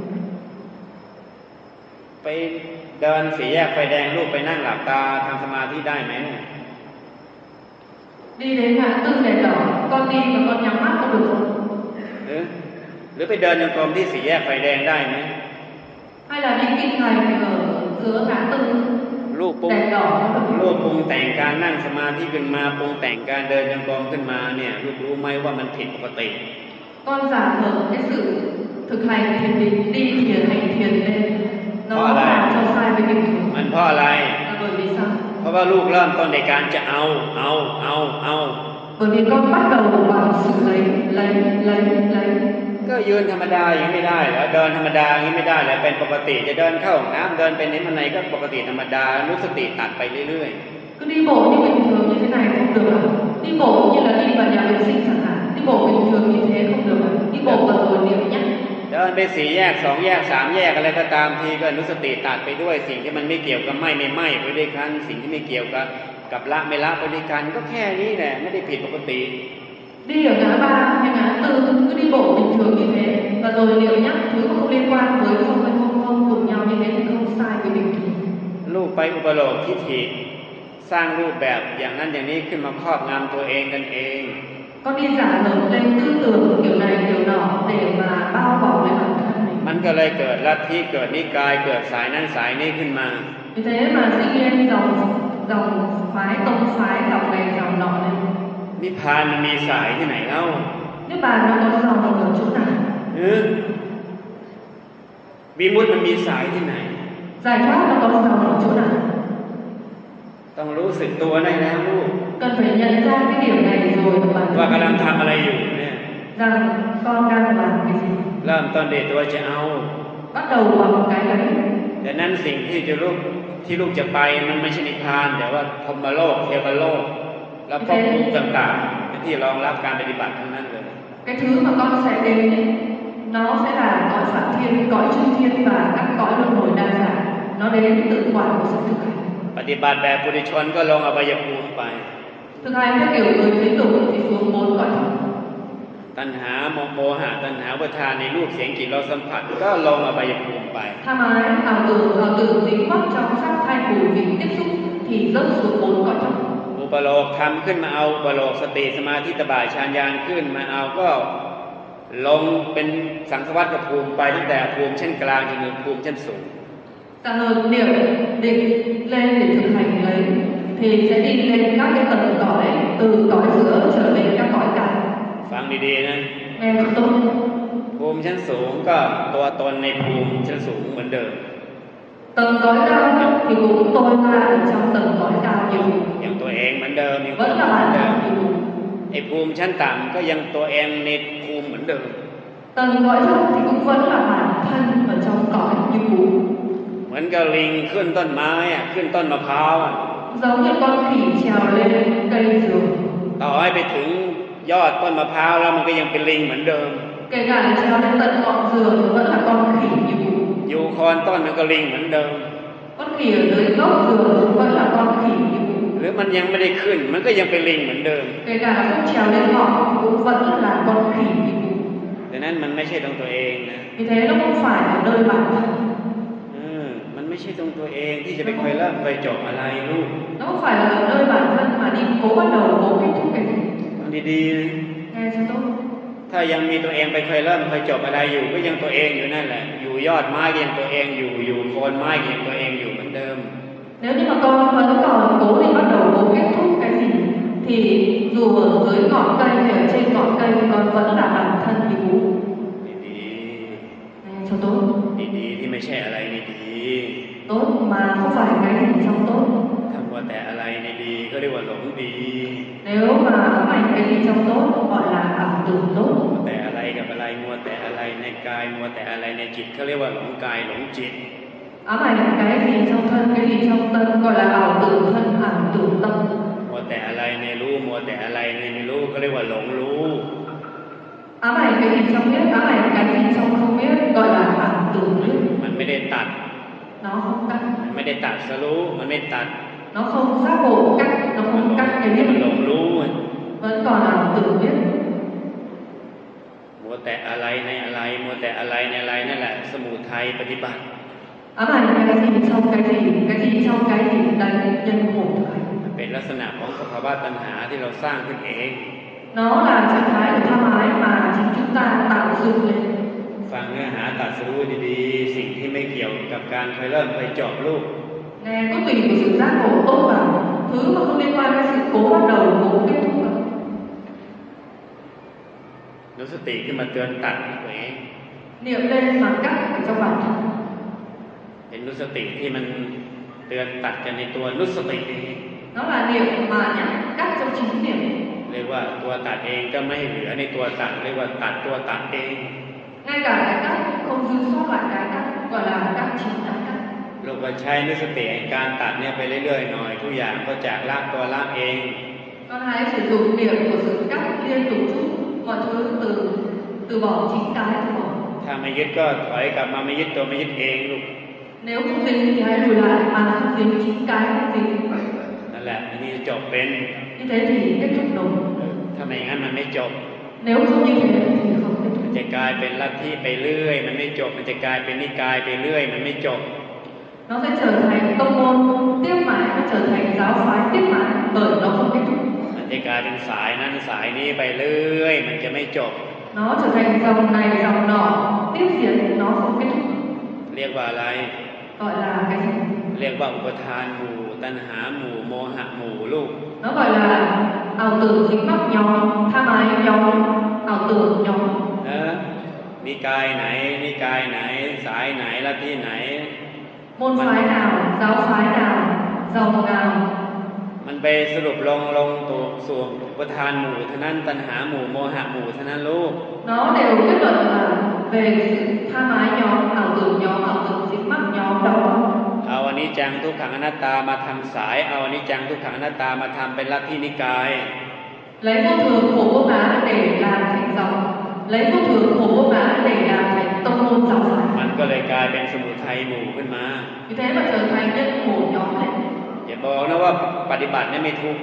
ไปเดินสี่แยกไฟแดงลูกไปนั่งหลับตาทำสมาธิได้ไหม Đi đến ngã tư đèn đỏ, con đi mà con nhắm mắt có được không? หรือหรือไปเดินจงกรมที่สี่แยกไฟแดงได้ไหม Hay là đi kinh hành ở giữa ngã tư ลูกปรุง đèn đỏ có được không? ลูกปรุงแต่งการนั่งสมาธิขึ้นมาปรุงแต่งการเดินจงกรมขึ้นมาเนี่ยลูกรู้ไหมว่ามันผิดปกติ Con giả mở cái sự thực hành thiền định, đi thiền hành thiền lên, nó làm cho sai với bình thường. มันเพราะอะไร Là bởi vì sao? เพราะว่าลูกเริ่มต้นในการจะเอาเอาเอาเอา Bởi vì con bắt đầu bằng sự lấy, lấy, lấy, lấy. ก็ยืนธรรมดาอย่างนี้ไม่ได้เหรอเดินธรรมดาอย่างนี้ไม่ได้เหรอเป็นปกติจะเดินเข้าห้องน้ำเดินไปไหนมาไหนก็ปกติธรรมดารู้สติตัดไปเรื่อย Cứ đi bộ như bình thường như thế này không được à? Đi bộ như là đi vào nhà vệ sinh chẳng hạn. Đi bộ bình thường như thế không được à? Đi bộ vào rồi niệm nhé. ๆเดินไปสี่แยกสองแยกสามแยกอะไรก็ตามทีก็รู้สติตัดไปด้วยสิ่งที่มันไม่เกี่ยวกับไม่ไม่ไม่ไปด้วยกันสิ่งที่ไม่เกี่ยวกับกับละไม่ละไปด้วยกันก็แค่นี้แหละไม่ได้ผิดปกติ Đi ở ngã ba hay ngã tư cứ đi bộ bình thường như thế và rồi niệm nhắc thứ không liên quan với không hay không không cùng nhau như thế thì không sai với bình thường. ลูกไปอุปโลกทิฏฐิสร้างรูปแบบอย่างนั้นอย่างนี้ขึ้นมาครอบงำตัวเองกันเอง Con đi giả lập lên tư tưởng kiểu này kiểu nọ để mà bao bọc lấy bản thân mình. มันก็เลยเกิดลัทธิเกิดนิกายเกิดสายนั้นสายนี้ขึ้นมา Vì thế mà sinh lên dòng dòng phái tông phái dòng này dòng nọ này. นิพพานมันมีสายที่ไหนเล่า Niết bàn nó có dòng ở chỗ nào? เออวิมุตติมันมีสายที่ไหน Giải thoát nó có dòng ở chỗ nào? ต้องรู้สึกตัวได้แล้วลูก Cần phải nhận ra cái điểm này rồi bản ว่ากำลัง thân ทำอะไรอยู่เนี่ย rằng con đang làm cái gì. เริ่มต้นเด็ดตัวจะเอา Bắt đầu bằng cái đấy. ดังนั้นสิ่งที่จะลูกที่ลูกจะไปมันไม่ใช่นิพพานแต่ว่าพรหมโลกเทวโลกแล้วภพภูมิต่างๆเป็นที่รองรับการปฏิบัติทั้งนั้นเลย Cái thứ mà con sẽ đến ấy, nó sẽ là cõi Phạm Thiên, cõi Chư Thiên và các cõi luân hồi đa dạng. Nó đến tự quả của sự thực hành. ปฏิบัติแบบปุถุชนก็ลงอบายภูมิไป Thực hành theo kiểu người thế tục thì xuống bốn cõi thấp. ตัณหาโมหะตัณหาอุปาทานในรูปเสียงกลิ่นรสสัมผัสก็ลงอบายภูมิไป Tham ái, ảo tưởng, ảo tưởng dính mắc trong sắc thai phủ vị tiếp xúc thì rớt xuống bốn cõi thấp. อุปโลกทำขึ้นมาเอาอุปโลกสติสมาธิตบะฌานญาณขึ้นมาเอาก็ลงเป็นสังสวัฏภูมิไปตั้งแต่ภูมิชั้นกลางจนถึงภูมิชั้นสูง Cả hợp niệm định lên để thực hành lấy thì sẽ đi lên các cái tầng cõi từ cõi giữa trở về các cõi cao. ฟังดีๆนะ Nghe cho tốt. ภูมิชั้นสูงก็ตัวตนในภูมิชั้นสูงเหมือนเดิม Tầng cõi cao thì cũng tôi ra ở trong tầng cõi cao nhiều. อย่างตัวเองเหมือนเดิมยังตัว Vẫn เหมื là อน bản เดิม thân nhiều. ไอ้ภูมิชั้นต่ำก็ยังตัวเองในภูมิเหมือนเดิม Tầng cõi thấp thì cũng vẫn là bản thân ở trong cõi như cũ. เหมือนกับลิงขึ้นต้นไม้อ่ะขึ้นต้นมะพร้าวอ่ะ Giống như con khỉ trèo lên cây dừa. ต่อให้ไปถึงยอดต้นมะพร้าวแล้วมันก็ยังเป็นลิงเหมือนเดิม Kể cả là trèo lên tận ngọn dừa thì vẫn là con khỉ như cũ. อยู่โคนต้นมันก็ลิงเหมือนเดิม Con khỉ ở dưới gốc dừa thì vẫn là con khỉ như cũ. หรือมันยังไม่ได้ขึ้นมันก็ยังเป็นลิงเหมือนเดิม Kể cả là không trèo lên ngọn thì cũng vẫn là con khỉ như cũ. ดังนั้นมันไม่ใช่ตรงตัวเองนะ Vì thế nó không phải ở nơi bản thân. เออมันไม่ใช่ตรงตัวเองที่จะไปเคยเริ่มเคยจบอะไรลูก Nó không phải là ở nơi bản thân mà đi cố bắt đầu cố kết thúc cái gì. ฟังดีๆนะ Nghe cho tốt. ถ้ายังมีตัวเองไปเคยเริ่มเคยจบอะไรอยู่ก็ยังตัวเองอยู่นั่นแหละอยู่ยอดไม้ก็ยังตัวเองอยู่อยู่โคนไม้ก็ยังตัวเองอยู่เหมือนเดิม Nếu như mà con vẫn còn cố đi bắt đầu cố kết thúc cái gì thì dù ở dưới ngọn cây hay ở trên ngọn cây thì con vẫn là bản thân như cũ. ดี Nghe cho tốt. ๆดีๆที่ไม่ใช่อะไรในดี Tốt mà không phải cái gì trong tốt. ทำว่าแต่อะไรในดีก็เรียกว่าหลงดี Nếu mà ám ảnh cái gì trong tốt gọi là ảo tưởng tốt. มัวแต่อะไรกับอะไรมัวแต่อะไรในกายมัวแต่อะไรในจิตเขาเรียกว่าหลงกายหลงจิต Ám ảnh cái gì trong thân, cái gì trong tâm gọi là ảo tưởng thân, ảo tưởng tâm. มัวแต่อะไรในรู้มัวแต่อะไรในไม่รู้ก็เรียกว่าหลงรู้ Ám ảnh cái gì trong biết, ám ảnh cái gì trong không biết gọi là ảo tưởng biết. มันไม่ได้ตัด Nó không cắt. มันไม่ได้ตัดสรู้มันไม่ตัด Nó không giác ngộ cắt, nó không cắt cái มัน biết. หลงรู้ Vẫn còn ảo tưởng biết. มัวแต่อะไรในอะไรมัวแต่อะไรในอะไรนั่นแหละสมุทัยปฏิบัติ Ám ảnh cái gì trong cái gì, cái gì trong cái gì đấy nhân khổ thực hành. มันเป็นลักษณะของสภาวะตัณหาที่เราสร้างขึ้นเอง Nó là trạng thái của tham ái mà chính chúng ta tạo dựng lên. ฟังเนื้อหาตัดสรู้ดีๆสิ่งที่ไม่เกี่ยวกับการเคยเริ่มเคยจบลูก Nghe cốt tùy của sự giác ngộ tốt vào thứ mà không liên quan đến sự cố bắt đầu, cố kết thúc vào. รู้สติขึ้นมาเตือนตัดตัวเอง Niệm lên mà cắt ở trong bản thân. เป็นรู้สติที่มันเตือนตัดกันในตัวรู้สติเอง Nó là niệm mà nhắc cắt trong chính niệm. เรียกว่าตัวตัดเองก็ไม่เหลือในตัวตัดเรียกว่าตัดตัวตัดเอง Ngay cả cái cắt không dư sót lại cái cắt gọi là cắt chính là cắt. เราก็ใช้รู้สติในการตัดเนี่ยไปเรื่อยๆหน่อยทุกอย่างก็จากละตัวละเอง Con hãy sử dụng niệm của sự cắt liên tục chút mọi thứ từ từ bỏ chính cái từ bỏ. ถ้าไม่ยึดก็ถอยกลับมาไม่ยึดตัวไม่ยึดเองลูก Nếu không dính thì hãy lùi lại mà không dính chính cái không dính. นั่นแหละอันนี้จบเป็น Như thế thì kết thúc đúng. ถ้าไม่งั้นมันไม่จบ Nếu không như thế thì không kết มัน thúc. จะกลายเป็นลัทธิไปเรื่อยมันไม่จบมันจะกลายเป็นนิกายไปเรื่อยมันไม่จบ Nó sẽ trở thành tông môn tiếp mãi, nó trở thành giáo phái tiếp mãi bởi nó không kết thúc. มันจะกลายเป็นสายนั้นสายนี้ไปเรื่อยมันจะไม่จบ Nó trở thành dòng này dòng nọ tiếp diễn nó không kết thúc. เรียกว่าอะไร Gọi là cái gì? เรียกว่าอุปทานหมู่ตัณหาหมู่โมหะหมู่ลูก Nó gọi là ảo tưởng dính mắc nhóm, tham ái nhóm, ảo tưởng nhóm. เออนิกายไหนนิกายไหนสายไหนลัทธิไหน Môn phái nào, giáo phái nào, dòng nào. มันไปสรุปลงลงตัวส่วนอุปทานหมู่เท่านั้นตัณหาหมู่โมหะหมู่เท่านั้นลูก Nó đều kết luận là về sự tham ái nhóm, ảo tưởng nhóm, ảo tưởng dính mắc nhóm đó. นิจจังทุกขังอนัตตามาทำสายเอาอนิจจังทุกขังอนัตตามาทำเป็นลัทธินิกาย lấy vô thường khổ vô ngã để làm thành dòng, lấy vô thường khổ vô ngã để làm thành tông môn giáo phái. มันก็เลยกลายเป็นสมุทัยหมู่ขึ้นมา Vì thế mà trở thành nhân khổ nhóm này. อย่าบอกนะว่าปฏิบัติเนี่ยไม่ทุกข์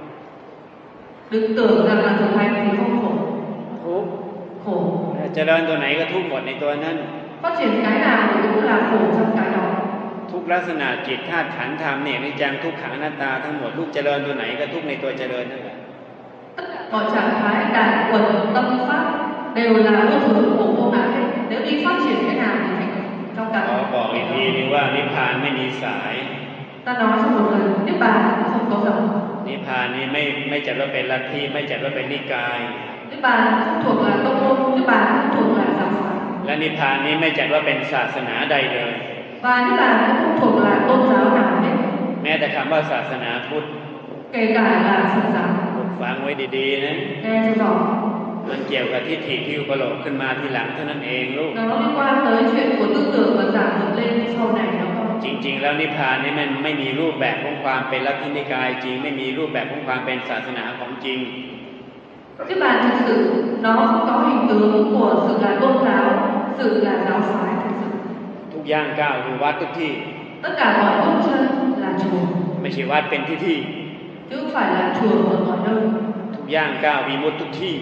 Đừng tưởng rằng là thực hành thì không khổ. ทุกข์ Khổ. เจริญตัวไหนก็ทุกข์หมดในตัวนั้น Phát triển cái nào thì cũng là khổ trong cái đó. ทุกลักษณะจิตธาตุขันธ์ธรรมเนี่ยอนิจจังทุกขังอนัตตาทั้งหมดลูกเจริญตัวไหนก็ทุกข์ในตัวเจริญนั่นแหละ Tất cả mọi trạng thái đạt quần tâm pháp đều là vô thường khổ vô ngã hết. Nếu đi phát triển cái nào thì thành trong ขอ cả. บอกอีกทีนึงว่านิพพานไม่มีสาย Ta nói cho một lần, Niết Bàn không có dòng. นิพพานนี่ไม่ไม่จัดว่าเป็นลัทธิไม่จัดว่าเป็นนิกาย Niết Bàn không thuộc là tông môn, Niết Bàn không thuộc là giáo phái. และนิพพานนี้ไม่จัดว่าเป็นศาสนาใดเลย Và Niết Bàn cũng không thuộc là tôn giáo nào hết. แม้แต่คำว่าศาสนาพุทธ Kể cả là Phật giáo. ฟังไว้ดีๆนะ Nghe cho rõ. มันเกี่ยวกับทิฏฐิที่อุปโลกขึ้นมาทีหลังเท่านั้นเองลูก Nó liên quan tới chuyện của tư tưởng và giảng thuật lên sau này nó không. จริงๆแล้วนิพพานนี่มันไม่มีรูปแบบของความเป็นลัทธินิกายจริงไม่มีรูปแบบของความเป็นศาสนาของจริง Niết Bàn thực sự nó không có hình tướng của sự là tôn giáo, sự là giáo phái thực sự. ทุกย่างก้าวคือวัดทุกที่ Tất cả mọi bước chân là chùa, ไม่ใช่วัดเป็นที่ที่ chứ không phải là chùa ở mọi nơi. ทุกย่างก้าวมีมุตทุกที่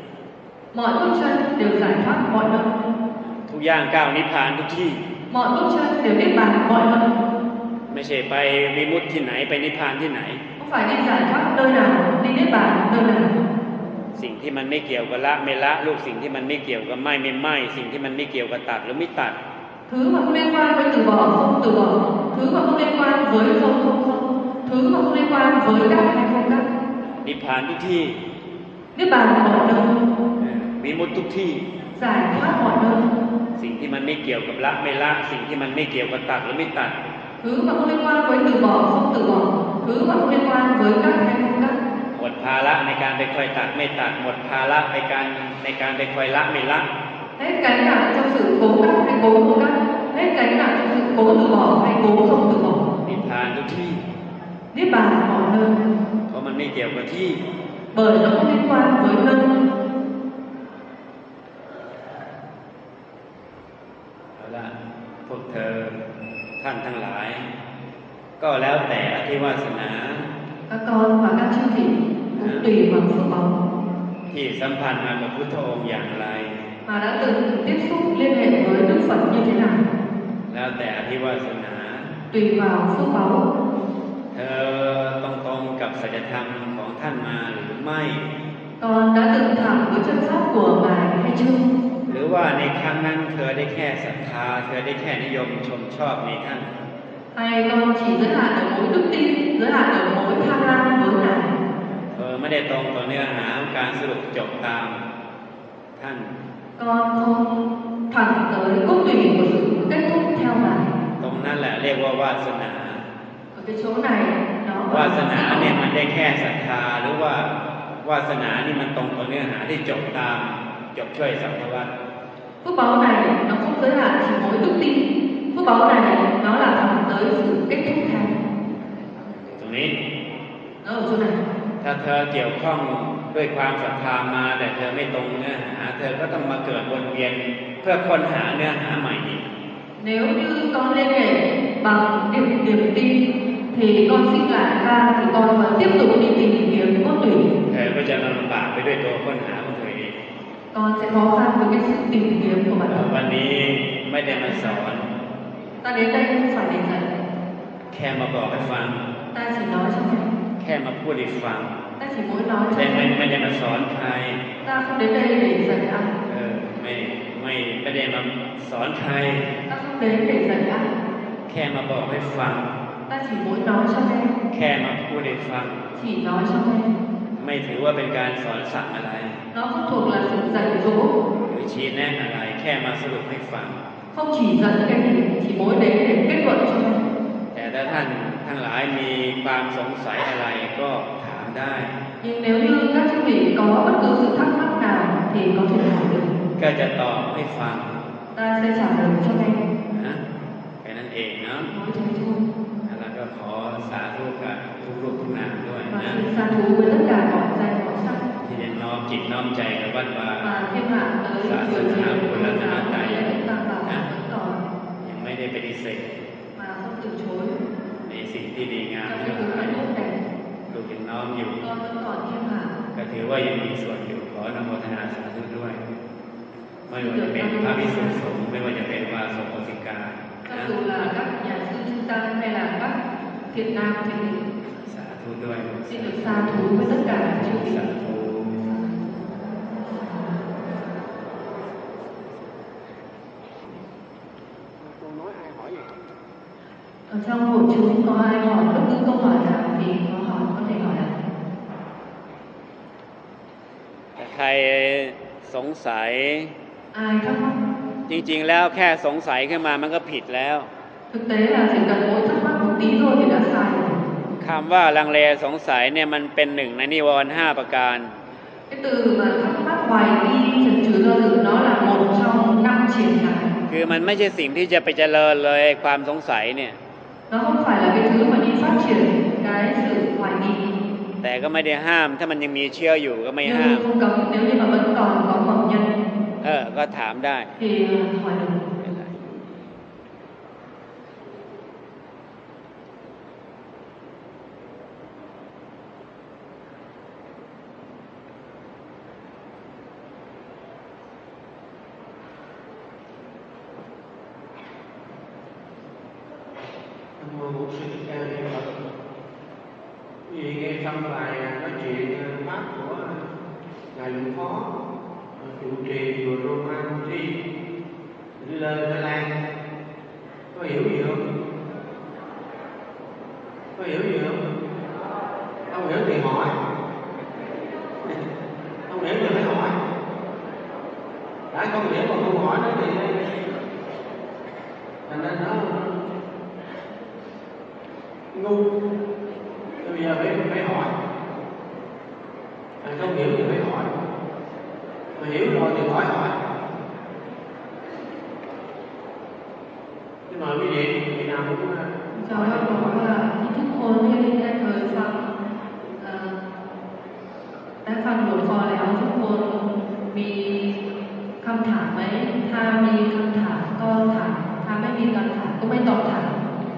Mọi bước chân đều giải thoát mọi nơi. ทุกย่างก้าวนิพพานทุกที่ Mọi bước chân đều Niết Bàn mọi nơi. ไม่ใช่ไปวิมุตที่ไหนไปนิพพานที่ไหน Không phải đi giải thoát nơi nào, đi Niết Bàn nơi nào. สิ่งที่มันไม่เกี่ยวกับละไม่ละลูกสิ่งที่มันไม่เกี่ยวกับไม่ไม่ไม่สิ่งที่มันไม่เกี่ยวกับตัดหรือไม่ตัด Thứ mà không liên quan với từ bỏ không từ bỏ, thứ mà không liên quan với không không không, thứ mà không liên quan với đắc hay không đắc. นิพพานทุกที่ Niết Bàn mọi nơi, วิมุตทุกที่ giải thoát mọi nơi. สิ่งที่มันไม่เกี่ยวกับละไม่ละสิ่งที่มันไม่เกี่ยวกับตัดหรือไม่ตัด Thứ mà không liên quan với từ bỏ không từ bỏ, thứ mà không liên quan với đắc hay không đắc. หมดภาระในการไปคอยตัดไม่ตัดหมดภาระในการในการไปคอยละไม่ละ Hết gánh nặng trong sự cố đắc hay cố không đắc, hết gánh nặng trong sự cố từ bỏ hay cố không từ bỏ. นิพพานทุกที่ Niết Bàn mọi nơi, เพราะมันไม่เกี่ยวกับที่ bởi nó không liên quan với nơi. เอาละพวกเธอท่านทั้งหลาย ก็แล้วแต่อธิวาสนา Các con và các chư vị cũng tùy vào phước báu ที่สัมพันธ์มากับพุทธองค์อย่างไร mà đã từng tiếp xúc liên hệ với Đức Phật như thế nào. แล้วแต่อธิวาสนา Tùy vào phước báu. เธอต้องตรงกับสัจธรรมของท่านมาหรือไม่ Con đã từng thẳng với chân pháp của Ngài hay chưa? หรือว่าในครั้งนั้นเธอได้แค่ศรัทธาเธอได้แค่นิยมชมชอบในท่าน Hay con chỉ giới hạn ở mỗi đức tin, giới hạn ở mỗi tham lam với Ngài? เธอไม่ได้ตรงต่อเนื้อหาการสรุปจบตามท่าน Con không thẳng tới cốt tủy của sự kết thúc theo Ngài. ตรงนั้นแหละเรียกว่าวาสนา Ở cái chỗ này nó วา gọi ส là นา phước เนี่ย báu. มันได้แค่ศรัทธาหรือว่าวาสนานี่มันตรงต่อเนื้อหาที่จบตามจบช่วยสัมภวัต Phước báu này nó không giới hạn chỉ mỗi đức tin. Phước báu này nó là thẳng tới sự kết thúc theo. ตรงนี้ Nó ở chỗ này. ถ้าเธอเกี่ยวข้องด้วยความศรัทธามาแต่เธอไม่ตรงเนื้อหาเธอก็ต้องมาเกิดวนเวียนเพื่อค้นหาเนื้อหาใหม่อีก Nếu như con liên hệ bằng điểm điểm tin thì con sinh lại ra thì con vẫn tiếp tục đi tìm kiếm cốt tủy. เธอก็จะลำบากไปด้วยตัวค้นหาของเธอเอง Con sẽ khó khăn với cái sự tìm kiếm của bản วัน thân. นี้ไม่ได้มาสอน Ta đến đây không phải để dạy, แค่มาบอกให้ฟัง ta chỉ nói cho mẹ, แค่มาพูดให้ฟัง ta chỉ muốn nói cho แต่ไม่ mẹ. ไม่ได้มาสอนใคร Ta không đến đây để dạy ai, เออไม่ไม่ไม่ได้มาสอนใคร ta không đến để dạy ai, แค่มาบอกให้ฟัง ta chỉ muốn nói cho mẹ, แค่มาพูดให้ฟัง chỉ nói cho mẹ. ไม่ถือว่าเป็นการสอนสั่งอะไร Nó không thuộc là sự dạy dỗ, หรือชี้แนะอะไร แค่มาสรุปให้ฟัง không chỉ dạy cái gì, chỉ muốn đến để kết luận cho mẹ. แต่ถ้าท่านทั้งหลายมีความสงสัยอะไรก็ถามได้ Nhưng nếu như các chư vị có bất cứ sự thắc mắc nào thì có thể hỏi được. ก็จะตอบให้ฟัง Ta sẽ trả lời cho mẹ. นะแค่นั้นเองเนาะ Nói thế thôi. ษ mà không từ chối ในสิ่งที่ดีงาม trong ทั้ cái งห thứ ลาย tốt đẹp. ลูกยังน้อมอยู่ Con vẫn còn khiêm hạ. ก็ถือว่ายังมีส่วนอยู่ขออนุโมทนาสาธุด้วยไม่ว่าจะเป็นพระภิกษุสงฆ์ไม่ว่าจะเป็นวาสกสิกา Cho dù là các nhà sư chư tăng hay là các thiện nam thiện nữ, สาธุด้วย xin được sa thú với tất cả các chư vị. สาธุ Ở trong hội chúng có ai hỏi bất cứ câu hỏi nào thì có hỏi có thể hỏi ạ. แต่ใครสงสัย Ai thắc mắc? จริงๆแล้วแค่สงสัยขึ้นมามันก็ผิดแล้ว Thực tế là chỉ cần mỗi thắc mắc một tí thôi thì đã sai rồi. คำว่าลังเลสงสัยเนี่ยมันเป็นหนึ่งในนิวรณ์ห้าประการ Cái từ mà thắc mắc hoài nghi chần chừ do dự nó là một trong năm triển ngại. คือมันไม่ใช่สิ่งที่จะไปเจริญเลยความสงสัยเนี่ย Nó không phải là cái thứ mà đi phát triển cái sự hoài nghi. แต่ก็ไม่ได้ห้ามถ้ามันยังมีเชื้ออยู่ก็ไม่ห้าม Nhưng không cấm nếu như mà vẫn còn có mầm nhân เออก็ถามได้ thì hỏi được. Một sự cha niệm Phật. Vì nghe xong bài nói chuyện pháp của ngài Luận Phó trụ trì chùa Roman Tri đi lên Thái Lan, có hiểu gì không? Có hiểu gì không? Không hiểu thì hỏi, không hiểu thì phải hỏi. Đã không hiểu mà không hỏi nó thì thành ra nó ngu. Bây giờ phải phải hỏi, à, không hiểu thì phải hỏi, mà hiểu rồi thì hỏi hỏi. Nhưng mà quý vị vị nào cũng Cháu có làทุกคนที่ได้เคยฟังเอ่อได้ฟังบทคอแล้วทุกคนมีคำถามไหมถ้ามีคำถามก็ถามถ้าไม่มีคำถามก็ไม่ต้องถาม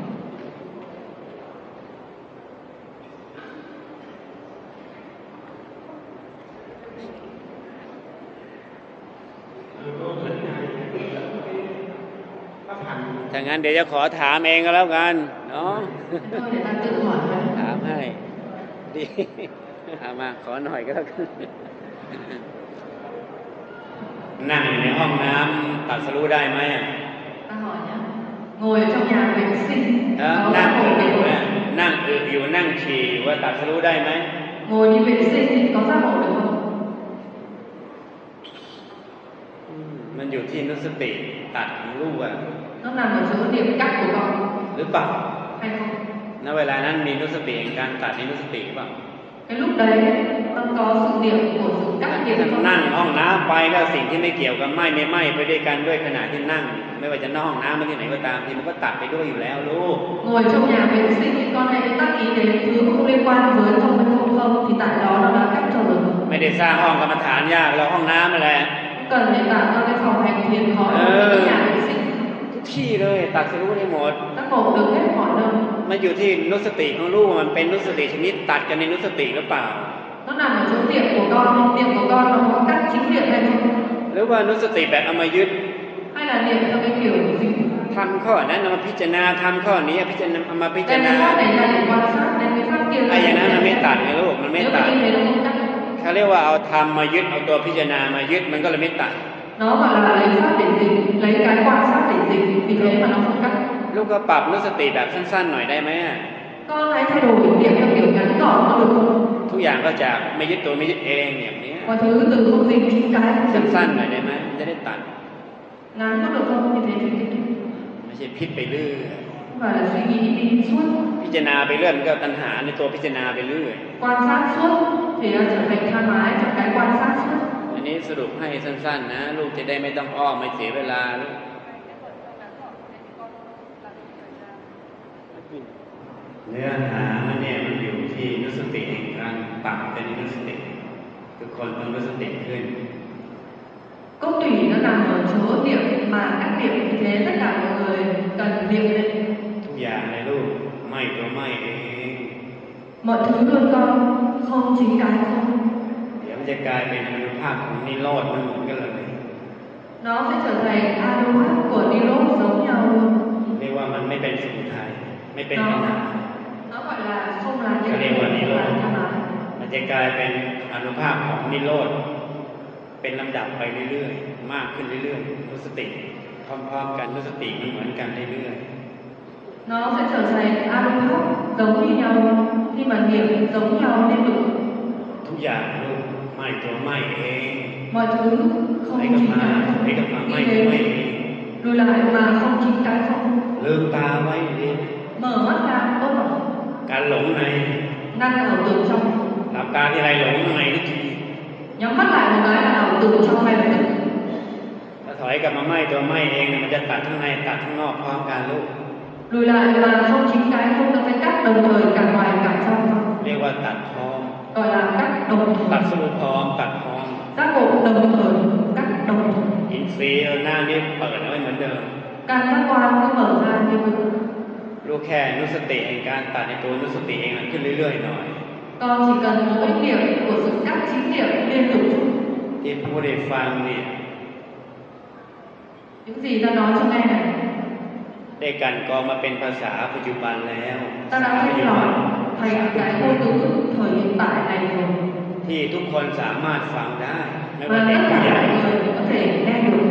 ถ้างั้นเดี๋ยวจะขอถามเองก็แล้วกันเนาะ Thôi để ta tự hỏi vậy. ถามให้ดีเอามาขอหน่อยก็แล้วกันนั่งอยู่ในห้องน้ำตรัสรู้ได้ไหม Ta hỏi nhá. Ngồi ở trong nhà vệ sinh เออ có นั่ง giác อึ ngộ อยู่ được เนี่ย không? นั่งอึอยู่นั่งฉี่อยู่ว่าตรัสรู้ได้ไหม Ngồi đi vệ sinh thì có giác ngộ được không? มันอยู่ที่นุสติตัดรู้อ่ะ Nó nằm ở chỗ điểm cắt của con หรือเปล่า hay không? ณเวลานั้นมีนุสติแห่งการตัดในนุสติหรือเปล่า Cái lúc đấy nó có sự điểm của sự cắt điểm không? นั่งห้องน้ำไปก็สิ่งที่ไม่เกี่ยวกับไหม้ไม่ไหม้ไปด้วยกันด้วยขณะที่นั่ง ไม่ว่าจะนอกห้องน้ำหรือที่ไหนก็ตามที่มันก็ตัดไปด้วยอยู่แล้วลูก Ngồi trong nhà vệ sinh thì con hãy tác ý đến thứ không liên quan với thông với không không thì tại đó nó đã cắt cho rồi. ไม่ได้สร้างห้องกรรมฐานยากเราห้องน้ำนั่นแหละ Không cần phải tạo ra cái phòng hành thiền khó Ừ. hơn cái nhà vệ sinh. ทุกที่เลยตัดสรู้ได้หมด Giác ngộ được hết mọi nơi. มันอยู่ที่นุสติของลูกมันเป็นนุสติชนิดตัดกันในนุสติหรือเปล่า Nó nằm ở chỗ điểm của con, điểm của con nó có cắt chính điểm hay không? หรือว่านุสติแบบเอามายึด Hay là điểm theo cái kiểu gì? ทำข้อนั้นเอามาพิจารณาทำข้อนี้พิจารณาเอามาพิจาร Cái ณา pháp này là để quan sát, đến cái pháp kia ไอ้ là อย่างนั้นมันไม่ để ตัดไงลูกมันไม่ Nếu ตั mà ด như thế nó không cắt. เขาเรียกว่าเอาธรรมมายึดเอาตัวพิจารณามายึดมันก็เลยไม่ตัด Nó gọi là lấy pháp để dịch, lấy cái quan sát để dịch, vì thế mà nó không cắt. ลูกก็ปรับนุสติแบบสั้นๆหน่อยได้ไหม Con hãy thay đổi điểm theo kiểu ngắn gọn có được không? ทุกอย่างก็จากไม่ยึดตัวไม่ยึดเองอย่างนี้ Mọi thứ từ không dính chính cái không dính. สั้นๆหน่อยได้ไหมมันจะได้ตัด Ngắn có được không? Như thế thì kết thúc. ไม่ใช่พิษไปเรื่อย Không phải là suy nghĩ đi suốt. พิจารณาไปเรื่อยมันก็ตัณหาในตัวพิจารณาไปเรื่อย Quan sát suốt thì nó trở thành tha mái trong cái quan sát suốt. อันนี้สรุปให้สั้นๆนะลูกจะได้ไม่ต้องอ้อมไม่เสียเวลาลูกเนื้อหามันเนี่ยมันอยู่ที่นุสติแห่งการปรับเป็นนุสติทุกคนต้องนุสติขึ้น Cốt tủy nó nằm ở chỗ điểm mà các điểm như thế tất cả mọi người cần niệm lên ลูกไม่ตัวไม่เอง Mọi thứ luôn con không chính cái không. เดี๋ยวมันจะกลายเป็นอนุภาพของนิโรธมันเหมือนกันเลย Nó sẽ trở thành anuhat của Nirod giống nhau luôn. เรียกว่ามันไม่เป็นสมุทัยไม่เป็น Nó ปัญหา nó gọi là không là ก็ những เรียกว่านิ cái โร mà ธ tham ái. มันจะกลายเป็นอนุภาพของนิโรธเป็นลำดับไปเรื่อยๆมากขึ้นเรื่อยๆรู้สติพร้อมๆกันรู้สติมันเหมือนกันเรื่อย Nó sẽ trở thành anuhat giống như nhau khi mà niệm giống nhau liên tục. ๆทุกอย่างลูกไม่ตัวไม่เอง Mọi thứ ไหน không กับ chính มา cái ไหนกับมา không. ไม่ Đi ตัวไม่ đến เอง lùi lại mà không chính cái không. ลืมตาไว้ดี Mở mắt ra tốt lắm. การหลงใน Đang ảo tưởng trong. หลับตาที่ไรหลงข้างในทุกที Nhắm mắt lại một cái là ảo tưởng trong ngay lập tức. ถ้าถอยกลับมาไม่ตัวไม่เองเนี่ยมันจะตัดข้างในตัดข้างนอกพร้อมกันลูก Lùi lại mà không chính cái không, nó sẽ cắt đồng thời cả ngoài cả trong. เรียกว่าตัดพร้อม Gọi là cắt đồng ตัด thời. สรุปพร้อมตัดพร้อม Giác ngộ đồng thời, cắt đồng thời. อินทรีย์หน้านี้เปิดไว้เหมือนเดิม Càng giác quan cứ mở ra như vậy. รู้แค่นุสติแห่งการตัดในตัวนุสติเองมันขึ้นเรื่อยๆหน่อย Con chỉ cần mỗi điểm của sự cắt chính điểm liên tục. ที่ผู้ได้ฟังเนี่ย Những gì ta nói trong nghe này, ได้กันกรองมาเป็นภาษาปัจจุบันแล้ว ta đã ปัจ hết จุบัน lòng thành cái ngôn ngữ thời hiện tại này rồi. ที่ทุกคนสามารถฟังได้ไม่ Mà ว่าเด็ก tất ผู้ cả ใหญ่ mọi người có thể nghe được.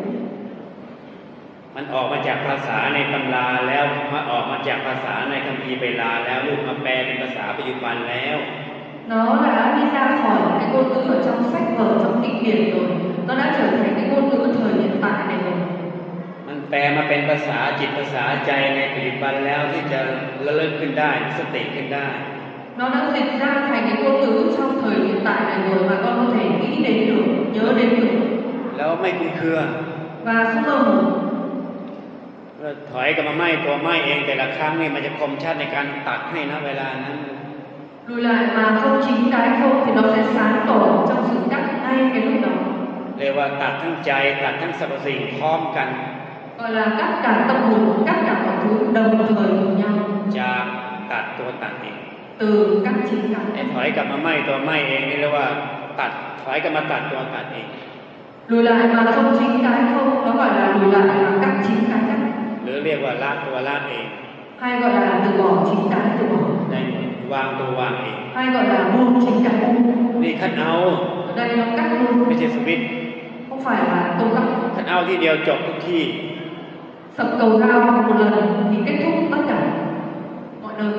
มันออกมาจากภาษาในตำราแล้วมาออกมาจากภาษาในคัมภีร์เวลาแล้วลูกมาแปลเป็นภาษาปัจจุบันแล้ว Nó đã đi ra khỏi cái ngôn ngữ ở trong sách vở, trong kinh điển rồi. Nó đã trở thành cái ngôn ngữ thời hiện tại này rồi. มันแปลมาเป็นภาษาจิตภาษาใจในปัจจุบันแล้วที่จะระลึกขึ้นได้สติขึ้นได้ Nó đã dịch ra thành cái ngôn ngữ trong thời hiện tại này rồi mà con có thể nghĩ đến được, nhớ đến được. แล้วไม่คุ้มเครือ Và không mơ hồ. ถอยกลับมาไหม้ตัวไหม้เองแต่ละครั้งนี่มันจะคมชัดในการตัดให้นะเวลานั้น Lùi lại mà không chính cái không thì nó sẽ sáng tỏ trong sự cắt ngay cái lúc đó. เรียกว่าตัดทั้งใจตัดทั้งสรรพสิ่งพร้อมกัน Gọi là cắt cả tâm hồn, cắt cả mọi thứ đồng thời cùng nhau. จากตัดตัวตัดเอง Từ cắt chính ไอ้ cái. ถอยกลับมาไหม้ตัวไหม้เองนี่เรียกว่าตัดถอยกลับมาตัดตัวตัดเอง Lùi lại mà không chính cái không, nó gọi là lùi lại mà cắt chính cái cắt. หรือเรียกว่าละตัวละเอง Hay gọi là từ bỏ chính cái từ bỏ. ได้วางตัววางเอง Hay gọi là buông chính cái buông. นี่คัดเอา Ở đây nó cắt luôn, ไม่ใช่สวิตช์ không phải là câu cắt. คัดเอาที่เดียวจบทุกที่ Sập cầu dao một lần thì kết thúc tất cả mọi nơi.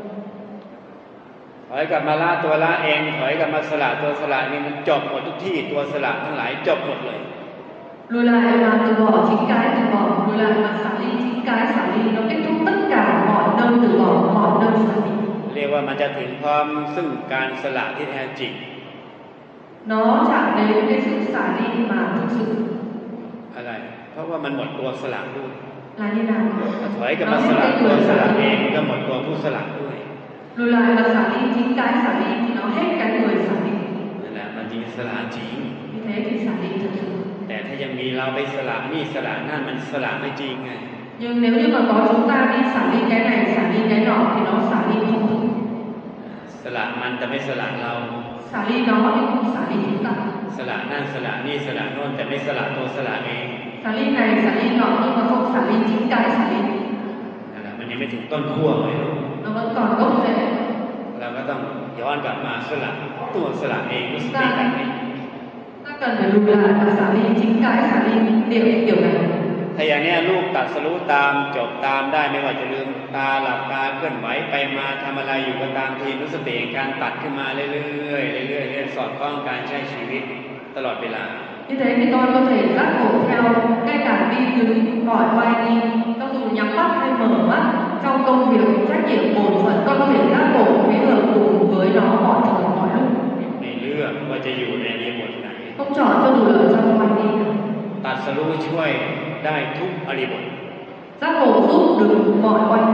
ถอยกลับมาละตัวละเองถอยกลับมาสละตัวสละนี่มันจบหมดทุกที่ตัวสละทั้งหลายจบหมดเลย Lùi lại mà từ bỏ chính cái từ bỏ, lùi lại mà xả ly chính cái xả ly, nó kết thúc tất cả mọi nơi từ bỏ, mọi nơi xả ly. เรียกว่ามันจะถึงพร้อมซึ่งการสละที่แท้จริง Nó chạm đến cái sự xả ly mà thực sự อะไร เพราะว่ามันหมดตัวสละด้วย là như nào? ถอยกลับมาสละตัวสละเองก็หมดตัวผู้สละด้วย Lùi lại mà xả ly chính cái xả ly thì nó hết cái người xả ly. นั่นแหละมันจริงสละจริง Như thế thì xả ly thật sự. แต่ถ้ายังมีเราไปสละนี่สละนั่นมันสละไม่จริงไง Nhưng nếu như mà có chúng ta đi xả ly cái này, xả ly cái nọ thì nó xả ly không thực. สละมันแต่ไม่สละเรา Xả ly nó nhưng không xả ly chúng ta. สละนั่นสละนี่สละโน่นแต่ไม่สละตัวสละเอง Xả ly này, xả ly nọ nhưng mà không xả ly chính cái xả ly. นั่นแหละมันยังไม่ถึงต้นขั้วเลย Nó vẫn còn gốc rễ. เราก็ต้องย้อนกลับมาสละตัวสละเองรู้สึกได้ไหม Ta cần phải lùi lại và xả ly chính cái xả ly điều kiểu này. ถ้าอย่างนี้ลูกตัดสรู้ตามจบตามได้ไม่ว่าจะลืมตาหลับตาเคลื่อนไหวไปมาทำอะไรอยู่ก็ตามทีรู้สติแห่งการตัดขึ้นมาเรื่อยๆเรื่อยๆเรื่อยๆสอดคล้องการใช้ชีวิตตลอดเวลา Như thế thì con có thể giác ngộ theo ngay cả đi đứng, mỏi quay đi, cho dù nhắm mắt hay mở mắt trong công việc trách nhiệm bổn phận con có thể giác ngộ phối hợp cùng với nó mọi thời mọi lúc. ในเรื่องว่าจะอยู่ในอริยบทไหน Không chọn cho dù là ở trong ngoài đi. ตัดสรู้ช่วยได้ทุกอริยบท Giác ngộ giúp được mọi oanh.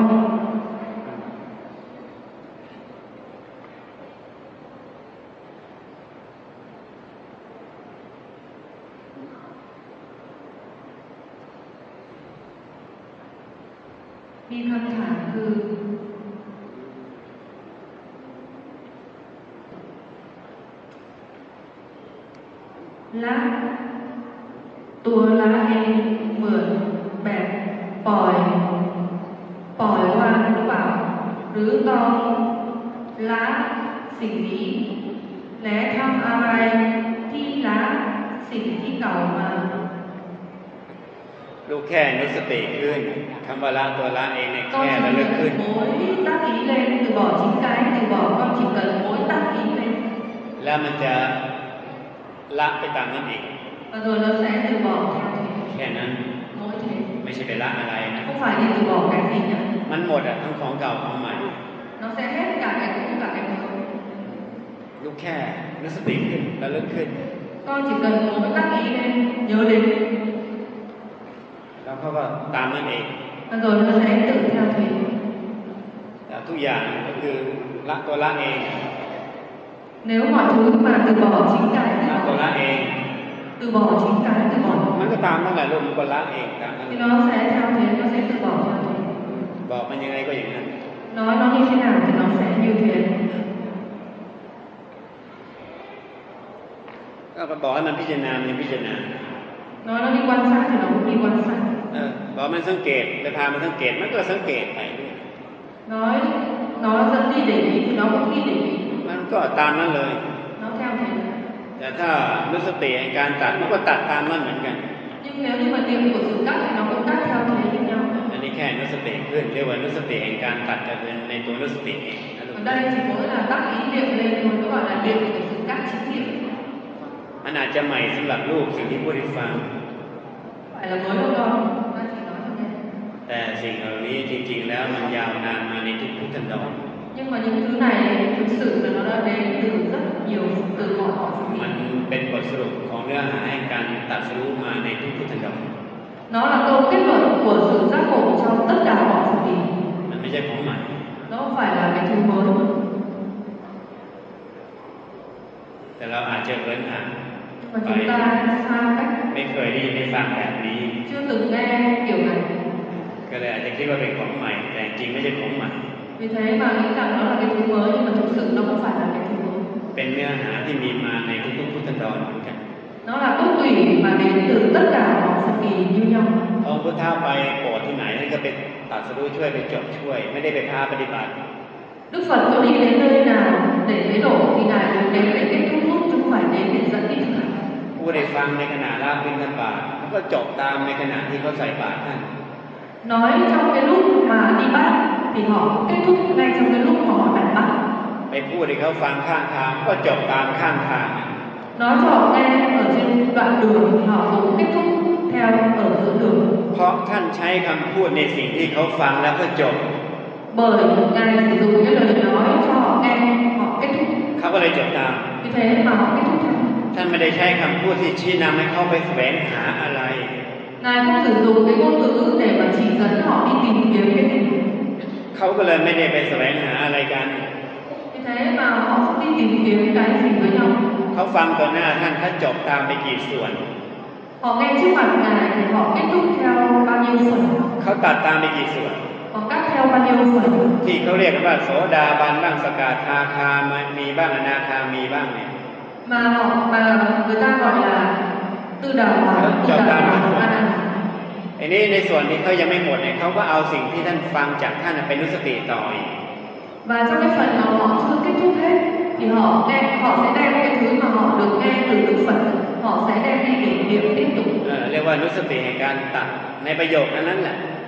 มีคำถามคือละตัวละเองเหมือนแบบปล่อยปล่อยวางหรือเปล่าหรือต้องละสิ่งนี้และทำอะไรที่ละสิ่งที่เก่ามาลูกแค่นึกสติขึ้นคำว่าละตัวละเองในแค่ระลึกขึ้น mỗi tác ý lên từ bỏ chính cái từ bỏ con chỉ cần mỗi tác ý lên แล้วมันจะละไปตามนั้นเอง và rồi nó sẽ từ bỏ theo thế แค่นั้น mỗi thế ไม่ใช่ไปละอะไรนะ không phải đi từ bỏ cái gì nhá มันหมดอะทั้งของเก่าของใหม่ nó sẽ hết cả cái cũ cả cái mới ลูกแค่นึกสติขึ้นระลึกขึ้น con chỉ cần mỗi tác ý lên nhớ đến แล้วเขาก็ตามนั่นเอง và rồi nó sẽ tự theo thế แต่ทุกอย่างก็คือละตัวละเอง nếu mọi thứ mà từ bỏ chính cái ละ từ ตัว bỏ ละเอง từ bỏ chính cái từ bỏ มันก็ตามนั่นแหละลูกมันก็ละเองตามนั่น thì nó sẽ theo thế nó sẽ từ bỏ theo thế บอกมันยังไงก็อย่างนั้น nói nó như thế nào thì nó sẽ như thế ก็บอกให้มันพิจารณามันพิจารณา nói nó đi quan sát thì nó cũng đi quan sát เออบอกมันสังเกตไปพามันสังเกตมันก็สังเกตไป nói nó dẫn đi để ý thì nó cũng đi để ý มันก็ตามนั้นเลย nó theo thế แต่ถ้านึกสติในการตัดมันก็ตัดตามนั้นเหมือนกัน nhưng nếu như mà niệm của sự cắt thì nó cũng cắt theo thế như nhau อันนี้แค่นึกสติขึ้นเรียกว่านึกสติแห่งการตัดจะเป็นในตัวนึกสติเองนะลูก ở đây chỉ mỗi là tác ý niệm lên thôi nó gọi là niệm của sự cắt chính niệm มันอาจจะใหม่สำหรับลูกสิ่งที่พูดให้ฟัง phải là mới đâu đâu ta chỉ nói như thế แต่สิ่งเหล่านี้จริงๆแล้วมันยาวนานมาในทุกพุทธันดร nhưng mà những thứ này thực sự là nó đã đến từ rất nhiều từ mọi mọi sự มันเป็นบทสรุปของเนื้อหาแห่งการตัดสู้มาในทุกพุทธันดร nó là câu kết luận của sự giác ngộ trong tất cả mọi sự gì มันไม่ใช่ของใหม่ nó không phải là cái thứ mới แต่เราอาจจะเอิ้นอ่าน mà chúng ta xa cách ไม่เคยได้ยินได้ฟังแบบนี้ chưa từng nghe kiểu này ก็เลยอาจจะคิดว่าเป็นของใหม่แต่จริงไม่ใช่ของใหม่ vì thế mà nghĩ rằng nó là cái thứ mới nhưng mà thực sự nó không phải là cái thứ mới เป็นเนื้อหาที่มีมาในทุกๆพุทธันดรเหมือนกัน nó là cốt tủy mà đến từ tất cả mọi sự kỳ như nhau องค์พุทธะไปโปรดที่ไหนนั่นก็เป็นตัดสู้ช่วยไปจบช่วย ไม่ได้ไปพาปฏิบัติ Đức Phật có đi đến nơi nào để lấy độ thì ngài đến để kết thúc giúp chứ không phải đến để dẫn đi thực hành ผู้ได้ฟังในขณะรับบิณฑบาตแล้วก็จบตามในขณะที่เขาใส่บาตรท่าน nói trong cái lúc mà đi bắt thì họ kết thúc ngay trong cái lúc mà họ đặt bắt ไปพูดให้เขาฟังข้างทางก็จบตามข้างทาง nói cho họ nghe ở trên đoạn đường thì họ cũng kết thúc theo ở giữa đường เพราะท่านใช้คำพูดในสิ่งที่เขาฟังแล้วก็จบ bởi ngài sử dụng cái lời nói cho họ nghe họ kết thúc เขาก็เลยจบตาม vì thế mà họ kết thúc theo ท่านไม่ได้ใช้คำพูดที่ชี้นำให้เขาไปแสวงหาอะไร ngài không sử dụng cái ngôn ngữ để mà chỉ dẫn họ đi tìm kiếm cái gì เขาก็เลยไม่ได้ไปแสวงหาอะไรกัน vì thế mà họ không đi tìm kiếm cái gì với nhau เขาฟังต่อหน้าท่านเขาจบตามไปกี่ส่วน họ nghe trước mặt ngài thì họ kết thúc theo bao nhiêu phần เขาตัดตามไปกี่ส่วน họ cắt theo bao nhiêu phần ที่เขาเรียกว่าโสดาบันบ้างสกทาคามีบ้างอนาคามีบ้างเนี่ย mà họ mà người ta gọi là tư đà hoàng tư đà hoàng a nan ไอ้นี่ในส่วนที่เขายังไม่หมดเนี่ยเขาก็เอาสิ่งที่ท่านฟังจากท่านไปนุสติต่ออีก và trong cái phần mà họ chưa kết thúc hết thì họ đem họ sẽ đem cái thứ mà họ được nghe từ Đức Phật họ sẽ đem đi để niệm tiếp tục เออเรียกว่านุสติแห่งการตัดในประโยคนั้นนั่นแหละ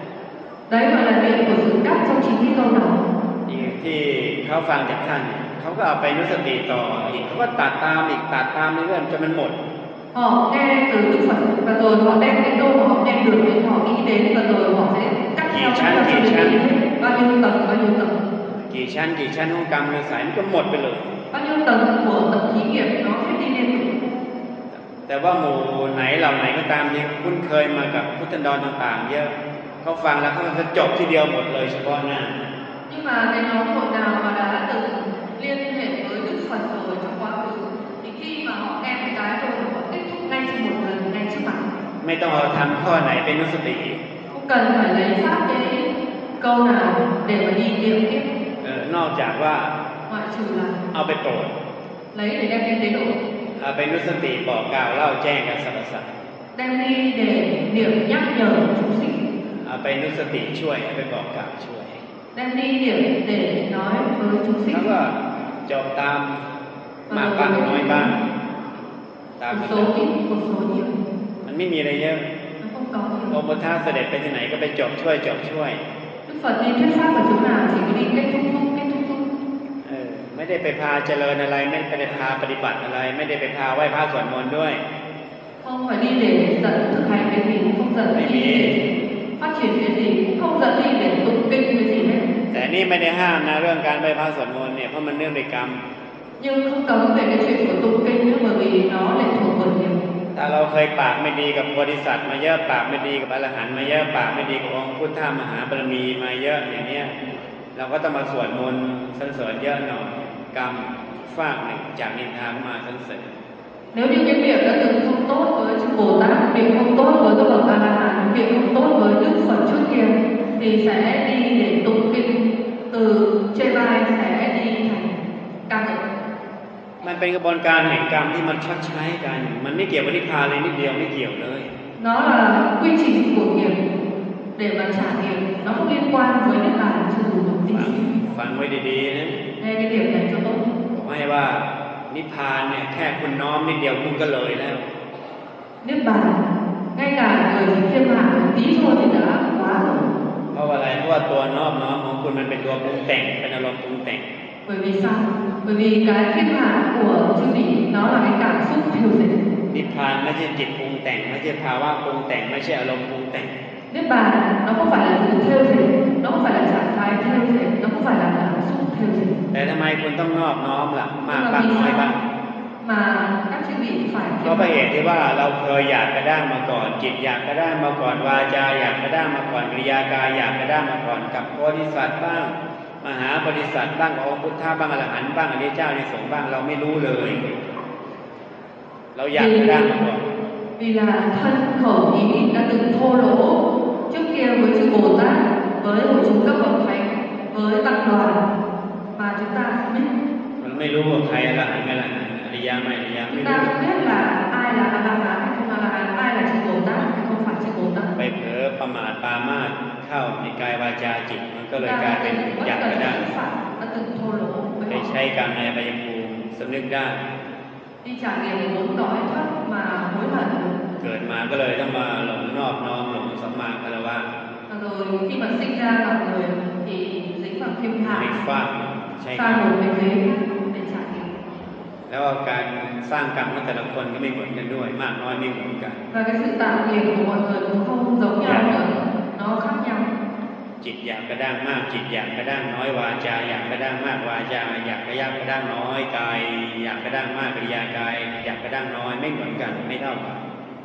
đấy gọi là niệm của sự cắt trong chính cái câu đó ที่เขาฟังจากท่านเขาก็เอาไปนุสติต่ออีกเขาก็ตัดตามอีกตัดตามเรื่อยๆจนมันหมด họ nghe từ Đức Phật và rồi họ đem cái câu mà họ nghe được thì họ nghĩ đến và rồi họ sẽ cắt theo cắt theo cho đến bao nhiêu tầng bao nhiêu tầng กี่ชั้นกี่ชั้นของกรรมในสายมันก็หมดไปเลย bao nhiêu tầng của tập thí nghiệm nó hết đi liên tục แต่ว่าหมู่ไหนเหล่าไหนก็ตามที่คุ้นเคยมากับพุทธันดรต่างๆเยอะเขาฟังแล้วเขาจะจบทีเดียวหมดเลยเฉพาะหน้า nhưng mà cái nhóm hội nào mà đã từng liên hệ với Đức Phật rồi trong quá khứ thì khi mà họ nghe một cái rồi họ kết thúc ngay trong một lần ngay trước mặt ไม่ต้องเอาทำข้อไหนเป็นนุสติ không cần phải lấy pháp cái câu nào để mà đi niệm tiếp เออนอกจากว่า ngoại trừ là เอาไปโปรด lấy để đem đi tế độ เอาไปนุสติบอกกล่าวเล่าแจ้งกับสรรพสัตว์ đem đi để niệm nhắc nhở chúng sinh เอาไปนุสติช่วยเอาไปบอกกล่าวช่วย đem đi niệm để nói với chúng แล้ว sinh ก็จบตามมากบ้างน้อยบ้างตาม một số ít một số nhiều มันไม่มีอะไรเยอะ nó không có อง nhiều ค์พุทธะเสด็จไปที่ไหนก็ไปจบช่วยจบช่วย Đức Phật đi thuyết pháp ở chỗ nào chỉ có đi kết thúc thúc kết thúc thúc เออไม่ได้ไปพาเจริญอะไรไม่ได้พาปฏิบัติอะไร ไม่ได้ไปพาไหว้พระสวดมนต์ด้วย không phải đi để dẫn thực hành cái gì cũng không dẫn đi để phát triển cái gì cũng không dẫn đi để tụng kinh cái gì hết แต่นี่ไม่ได้ห้ามนะเรื่องการไหว้พระสวดมนต์เนี่ยเพราะมันเนื่องด้วยกรรม nhưng không cấm về cái chuyện của tụng kinh nữa bởi vì nó lệ thuộc vào nghiệp ถ้าเราเคยปากไม่ดีกับโพธิสัตว์มาเยอะปากไม่ดีกับอรหันต์มาเยอะปากไม่ดีกับองค์พุทธมหาบารมีมาเยอะอย่างเนี้ยเราก็ต้องมาสวดมนต์สรรเสริญเยอะหน่อยกรรมฝากหนึ่งจากนินทามาสรรเสริญ nếu như cái việc đã từng không tốt với chư Bồ Tát việc không tốt với các bậc A La Hán việc không tốt với Đức Phật trước kia thì sẽ đi để tụng kinh từ trên vai sẽ đi thành ca ngợi มันเป็นกระบวนการแห่งกรรมที่มันชดใช้กันมันไม่เกี่ยวกับนิพพานเลยนิดเดียวไม่เกี่ยวเลย nó là quy trình của nghiệp để mà trả nghiệp nó không liên quan với niết bàn cho dù một tí ฟังฟังไว้ดีๆนะ nghe cái điểm này cho tốt บอกให้ว่านิพพานเนี่ยแค่คุณน้อมนิดเดียวคุณก็เลยแล้ว niết bàn ngay cả người chỉ khiêm hạ một tí thôi thì đã quá rồi เพราะว่าอะไรเพราะว่าตัวนอบน้อมของคุณมันเป็นตัวปรุงแต่งเป็นอารมณ์ปรุงแต่ง bởi vì sao bởi vì cái khiêm hạ của chư vị nó là cái cảm xúc thiểu dịch นิพพานไม่ใช่จิตปรุงแต่งไม่ใช่ภาวะปรุงแต่งไม่ใช่อารมณ์ปรุงแต่ง niết bàn nó không phải là sự theo dịch nó không phải là trạng thái theo dịch nó không phải là cảm xúc theo dịch แต่ทำไมคุณต้องนอบน้อมล่ะมากบ้างน้อยบ้าง mà các chư vị phải เพราะเหตุที่ว่าเราเคยอยากกระด้างมาก่อนจิตอยากกระด้างมาก่อนวาจาอยากกระด้างมาก่อนกิริยากายอยากกระด้างมาก่อนกับโพธิสัตว์บ้างมหาบริษัทบ้างองค์พุทธะบ้างอรหันต์บ้างอริยเจ้าในสงฆ์บ้างเราไม่รู้เลย เราอยากกระด้างมาก่อน vì là thân khẩu ý đã từng thô lỗ trước kia với chư Bồ Tát với hội chúng các bậc thánh với tăng đoàn mà chúng ta không biết มันไม่รู้ว่าใครอรหันต์ไม่อรหันต์อริยะไม่อริยะไม่ chúng รู้ ta không biết là ai là A La Hán hay không A La Hán ai là chư Bồ Tát hay không phải chư Bồ Tát ไปเผลอประมาทปรามาสเข้าในกายวาจาจิตมันก็เลย chúng กลาย ta เป็น đã từng อยาก bất กระ cẩn ด้าง xúc phạm đã từng thô lỗ ไป với ใช้ họ กรรมในอบายภูมิสำนึกได้ đi trả nghiệp bốn cõi thấp mà hối hận เกิดมาก็เลยต้องมาหลงนอบน้อมหลงสัมมาคารวะ rồi khi mà sinh ra làm người thì dính vào khiêm ไม่ hạ ฟาดใช้กร sai รม một cái thế để trả nghiệp แล้วก็การสร้างกรรมของแต่ละคนก็ไม่เหมือนกันด้วย มากน้อยไม่เหมือนกัน và cái sự tạo nghiệp của mọi người cũng không giống nhau nữa nó khác nhau จิตอยากกระด้างมากจิตอยากกระด้างน้อยวาจาอยากกระด้างมากวาจาอยากกระยักกระด้างน้อยกายอยากกระด้างมากกิริยากายอยากกระด้างน้อยไม่เหมือนกันไม่เท่ากัน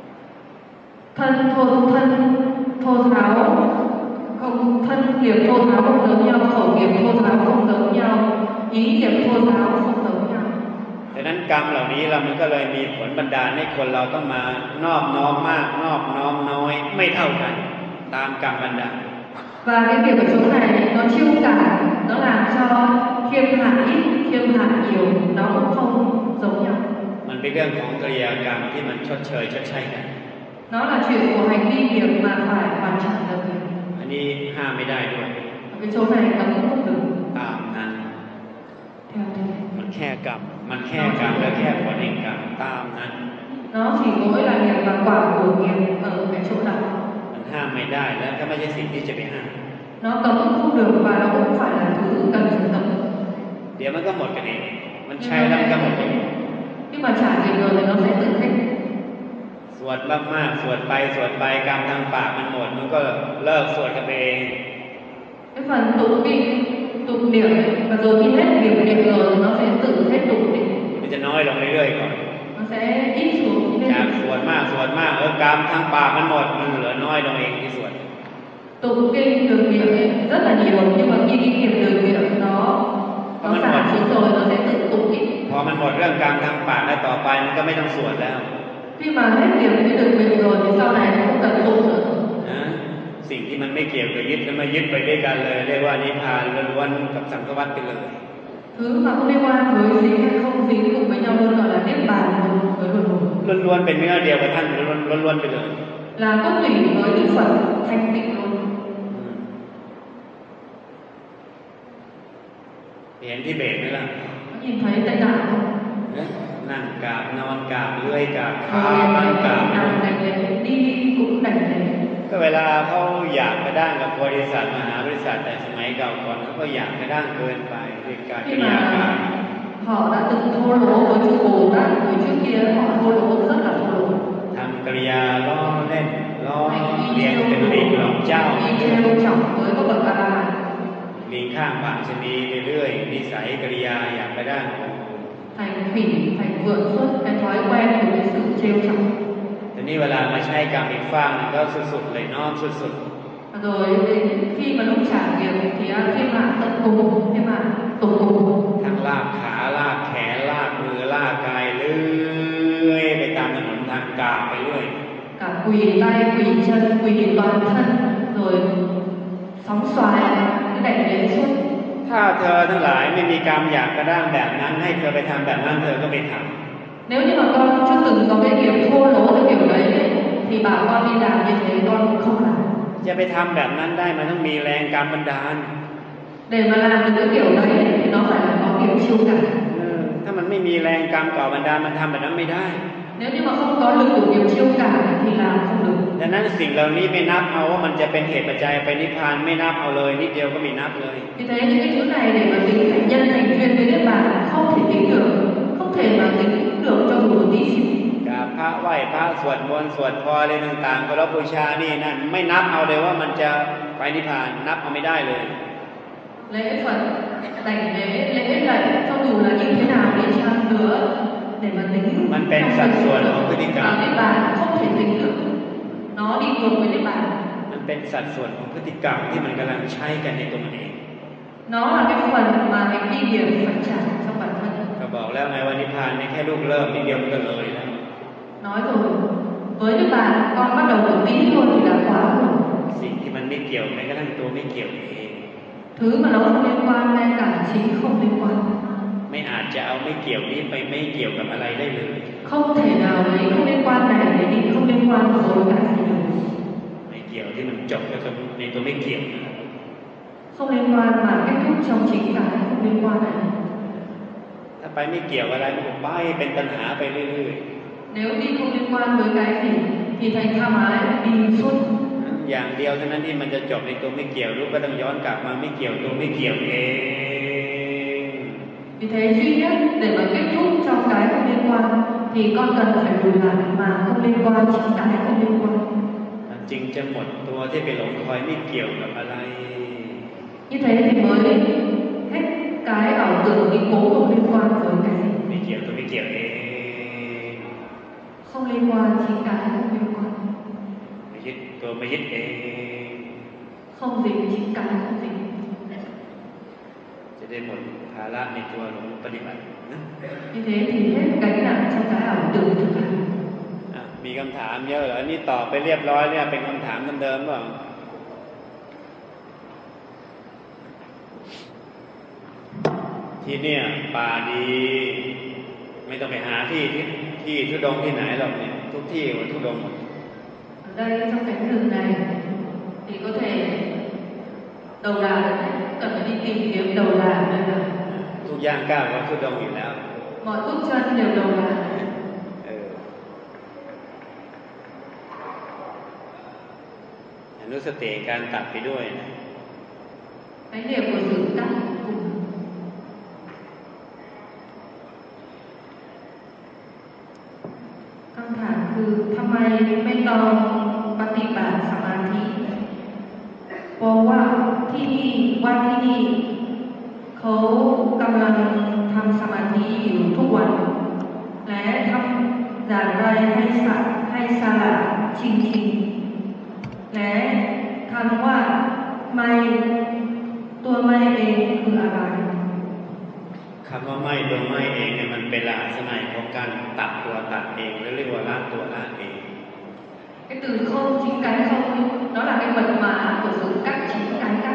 thân thô thân thô tháo không thân nghiệp thô tháo không giống nhau khẩu nghiệp thô tháo không giống nhau ý nghiệp thô tháo không giống nhau ดังนั้นกรรมเหล่านี้เรามันก็เลยมีผลบันดาลให้คนเราต้องมานอบน้อมมากนอบน้อมน้อยไม่เท่ากันตามกรรมบันดาล và cái việc ở chỗ này nó chiêu cảm nó làm cho khiêm hạ ít khiêm hạ nhiều nó cũng không giống nhau มันเป็นเรื่องของกิริยากรรมที่มันชดเชยชดใช้กัน nó là chuyện của hành vi nghiệp mà phải hoàn trả được อันนี้ห้ามไม่ได้ด้วย cái chỗ này nó cũng không được ตามนั้น theo thế มันแค่กรรมมันแค่กรรมและแค่ผลแห่งกรรมตามนั้น nó chỉ mỗi là nghiệp và quả của nghiệp ở cái chỗ đó มันห้ามไม่ได้แล้วก็ไม่ใช่สิ่งที่จะไปห้าม nó cấm không được và nó cũng phải là thứ cần phải cấm เดี๋ยวมันก็หมดกันเองมันใช้แล้วมันก็หมดเอง nhưng mà trả nghiệp rồi thì nó sẽ tự hết สวดมากๆสวดไปสวดไปกรรมทางปากมันหมดมันก็เลิกสวดกันเอง cái phần tụng kinh tụng niệm ấy, và rồi khi hết nghiệp niệm rồi thì nó sẽ tự hết tụng niệm มันจะน้อยลงเรื่อยๆก่อน nó sẽ ít xuống จาก hết สวดมากสวดมากเออกรรมทางปากมันหมดมันเหลือน้อยลงเองที่สวด tụng kinh đường niệm ấy rất là nhiều nhưng mà khi cái nghiệp đường niệm nó nó giảm xuống rồi nó sẽ tự tụng ít พอมันหมดเรื่องกรรมทางปากแล้วต่อไปมันก็ไม่ต้องสวดแล้ว khi mà hết nghiệp cái đường niệm rồi thì sau này nó không cần tụng nữa นะสสิ่งที่มันไม่เกี่ยวกับยึดแล้วมายึดไปด้วยกันเลยเรียกว่านิพพานล้วนๆกับสังสารวัฏไปเลย thứ mà không liên quan với gì hay không dính cùng với nhau luôn gọi là niết bàn với luân hồi ล้วนๆเป็นเนื้อเดียวกับท่านล้วนๆไปเลย là cốt tủy với Đức Phật thanh tịnh luôn เห็นที่เบสไหมล่ะ có nhìn thấy tại đạo không นั่งกราบนอนกราบเลื่อยกราบขา ngồi นั่ง đây กราบ nằm đành đấy đi cũng đành đấy ก็เวลาเขาอยากกระด้างกับบริษัทมหาบริษัทแต่สมัยเก่าก่อนเขาก็อยากกระด้างเกินไปด้วยการกิ khi ริยาการ mà họ đã từng thô lỗ với chư Bồ Tát người trước kia họ thô lỗ rất là thô lỗ ทำกิริยาล้อเล่นล้อเลียนเป็นลิงหลอกเจ้า đi theo chồng với các bậc A La Hán ลิงข้างบ้านจะมีเรื่อยๆนิสัยกิริยาอยากกระด้าง thành hủy thành vượt suốt cái thói quen của cái sự trêu chọc ทีนี้เวลามาใช้กรรมอีกฟางก็สุดๆเลยน้อมสุด rồi đến khi mà lúc trả nghiệp thì thiên hạ tận cùng thiên hạ tột cùng ๆทั้งลากขาลากแขนลากมือลากกายเลื่อยไปตามถนนทางกาไปเรื่อย cả quỳ tay quỳ chân quỳ toàn thân rồi sóng xoài cứ đẩy đến suốt ถ้าเธอทั้งหลายไม่มีกรรมอยากกระด้างแบบนั้นให้เธอไปทำแบบนั้นเธอก็ไปทำ nếu như mà con chưa từng có cái nghiệp thô lỗ cái kiểu đấy thì bảo con đi làm như thế con cũng không làm จะไปทำแบบนั้นได้มันต้องมีแรงกรรมบันดาล để mà làm được cái kiểu đấy thì nó phải là có nghiệp siêu cảm ถ้ามันไม่มีแรงกรรมก่อบันดาลมันทำแบบนั้นไม่ได้ nếu như mà không có lực của nghiệp siêu cảm thì làm không được ดังนั้นสิ่งเหล่านี้ไม่นับเอาว่ามันจะเป็นเหตุปัจจัยไปนิพพานไม่นับเอาเลยนิดเดียวก็ไม่นับเลย vì thế những cái thứ này để mà tính thành nhân thành duyên với niết bàn không thể tính được không thể mà tính được trong một tí xíu กราบพระไหว้พระสวดมนต์สวดพรอะไรต่างๆเคารพบูชานี่นั่นไม่นับเอาเลยว่ามันจะไปนิพพานนับเอาไม่ได้เลย lễ Phật đảnh lễ lễ lạy cho dù là như thế nào đi chăng nữa để mà tính มันเป็นสัดส่วนของพฤติกรรม niết bàn không thể tính được nó đi ngược với niết bàn มันเป็นสัดส่วนของพฤติกรรมที่มันกำลังใช้กันในตัวมันเอง nó là cái phần mà hành vi nghiệp phải trả trong bản thân ก็บอกแล้วไงว่านิพพานนี่แค่ลูกเริ่มนิดเดียวมันก็เลยแล้ว nói rồi với niết bàn con bắt đầu một tí thôi thì đã quá rồi สิ่งที่มันไม่เกี่ยวแม้กระทั่งตัวไม่เกี่ยวเอง thứ mà nó không liên quan ngay cả chính không liên quan ไม่อาจจะเอาไม่เกี่ยวนี้ไปไม่เกี่ยวกับอะไรได้เลย không thể nào lấy không liên quan này để đi không liên quan với cả gì được ไม่เกี่ยวที่มันจบแล้วก็ในตัวไม่เกี่ยวนะ không liên quan mà kết thúc trong chính cái không liên quan này ถ้าไปไม่เกี่ยวอะไรมันก็ไปเป็นปัญหาไปเรื่อย nếu đi không liên quan với cái gì thì thành tham ái đi suốt ๆอย่างเดียวเท่านั้นที่มันจะจบในตัวไม่เกี่ยวรู้ก็ต้องย้อนกลับมาไม่เกี่ยวตัวไม่เกี่ยวเอง vì thế duy nhất để mà kết thúc trong cái không liên quan thì con cần phải lùi lại mà không liên quan chính cái không liên quan จริงจะหมดตัวที่ไปหลงคอยไม่เกี่ยวกับอะไร như thế thì mới hết cái ảo tưởng đi cố không liên quan với cái gì ไม่เกี่ยวตัวไม่เกี่ยวเอง không liên quan chính cái không liên quan ไม่ยึดตัวไม่ยึดเอง không dính chính cái không dính จะได้หมดภาระในตัวหลงปฏิบัตินะ như thế thì hết gánh nặng trong cái ảo tưởng thực hành มีคำถามเยอะเหรอนี่ตอบไปเรียบร้อยเนี่ยเป็นคำถามเดิมๆเปล่าที่เนี่ยป่าดีไม่ต้องไปหาที่ที่ที่ทุดงที่ไหนหรอกเนี่ยทุกที่ว่าทุดง ở đây trong cánh rừng này thì có thể đầu đà cần phải đi tìm kiếm đầu đà đây là ทุกย่างก้าวก็ทุดงอยู่แล้ว mọi bước chân đều đầu đà เอออนุสติการตัดไปด้วยนะ cái niệm của sự tắt cùng คำถามคือทำไมไม่ลองปฏิบัติสมาธิเพราะว่าที่นี่ว่าที่นี่เขากำลังทำสมาธิอยู่ทุกวันและทำอย่างไรให้สัตว์ให้สละจริงๆและคำว่าไม่ตัวไม่เองคืออะไรคำว่าไม่ตัวไม่เองเนี่ยมันเป็นลักษณะของการตัดตัวตัดเองหรือเรียกว่าละตัวละเอง cái từ không chính cái không nó là cái mật mã của sự cắt chín cái cắt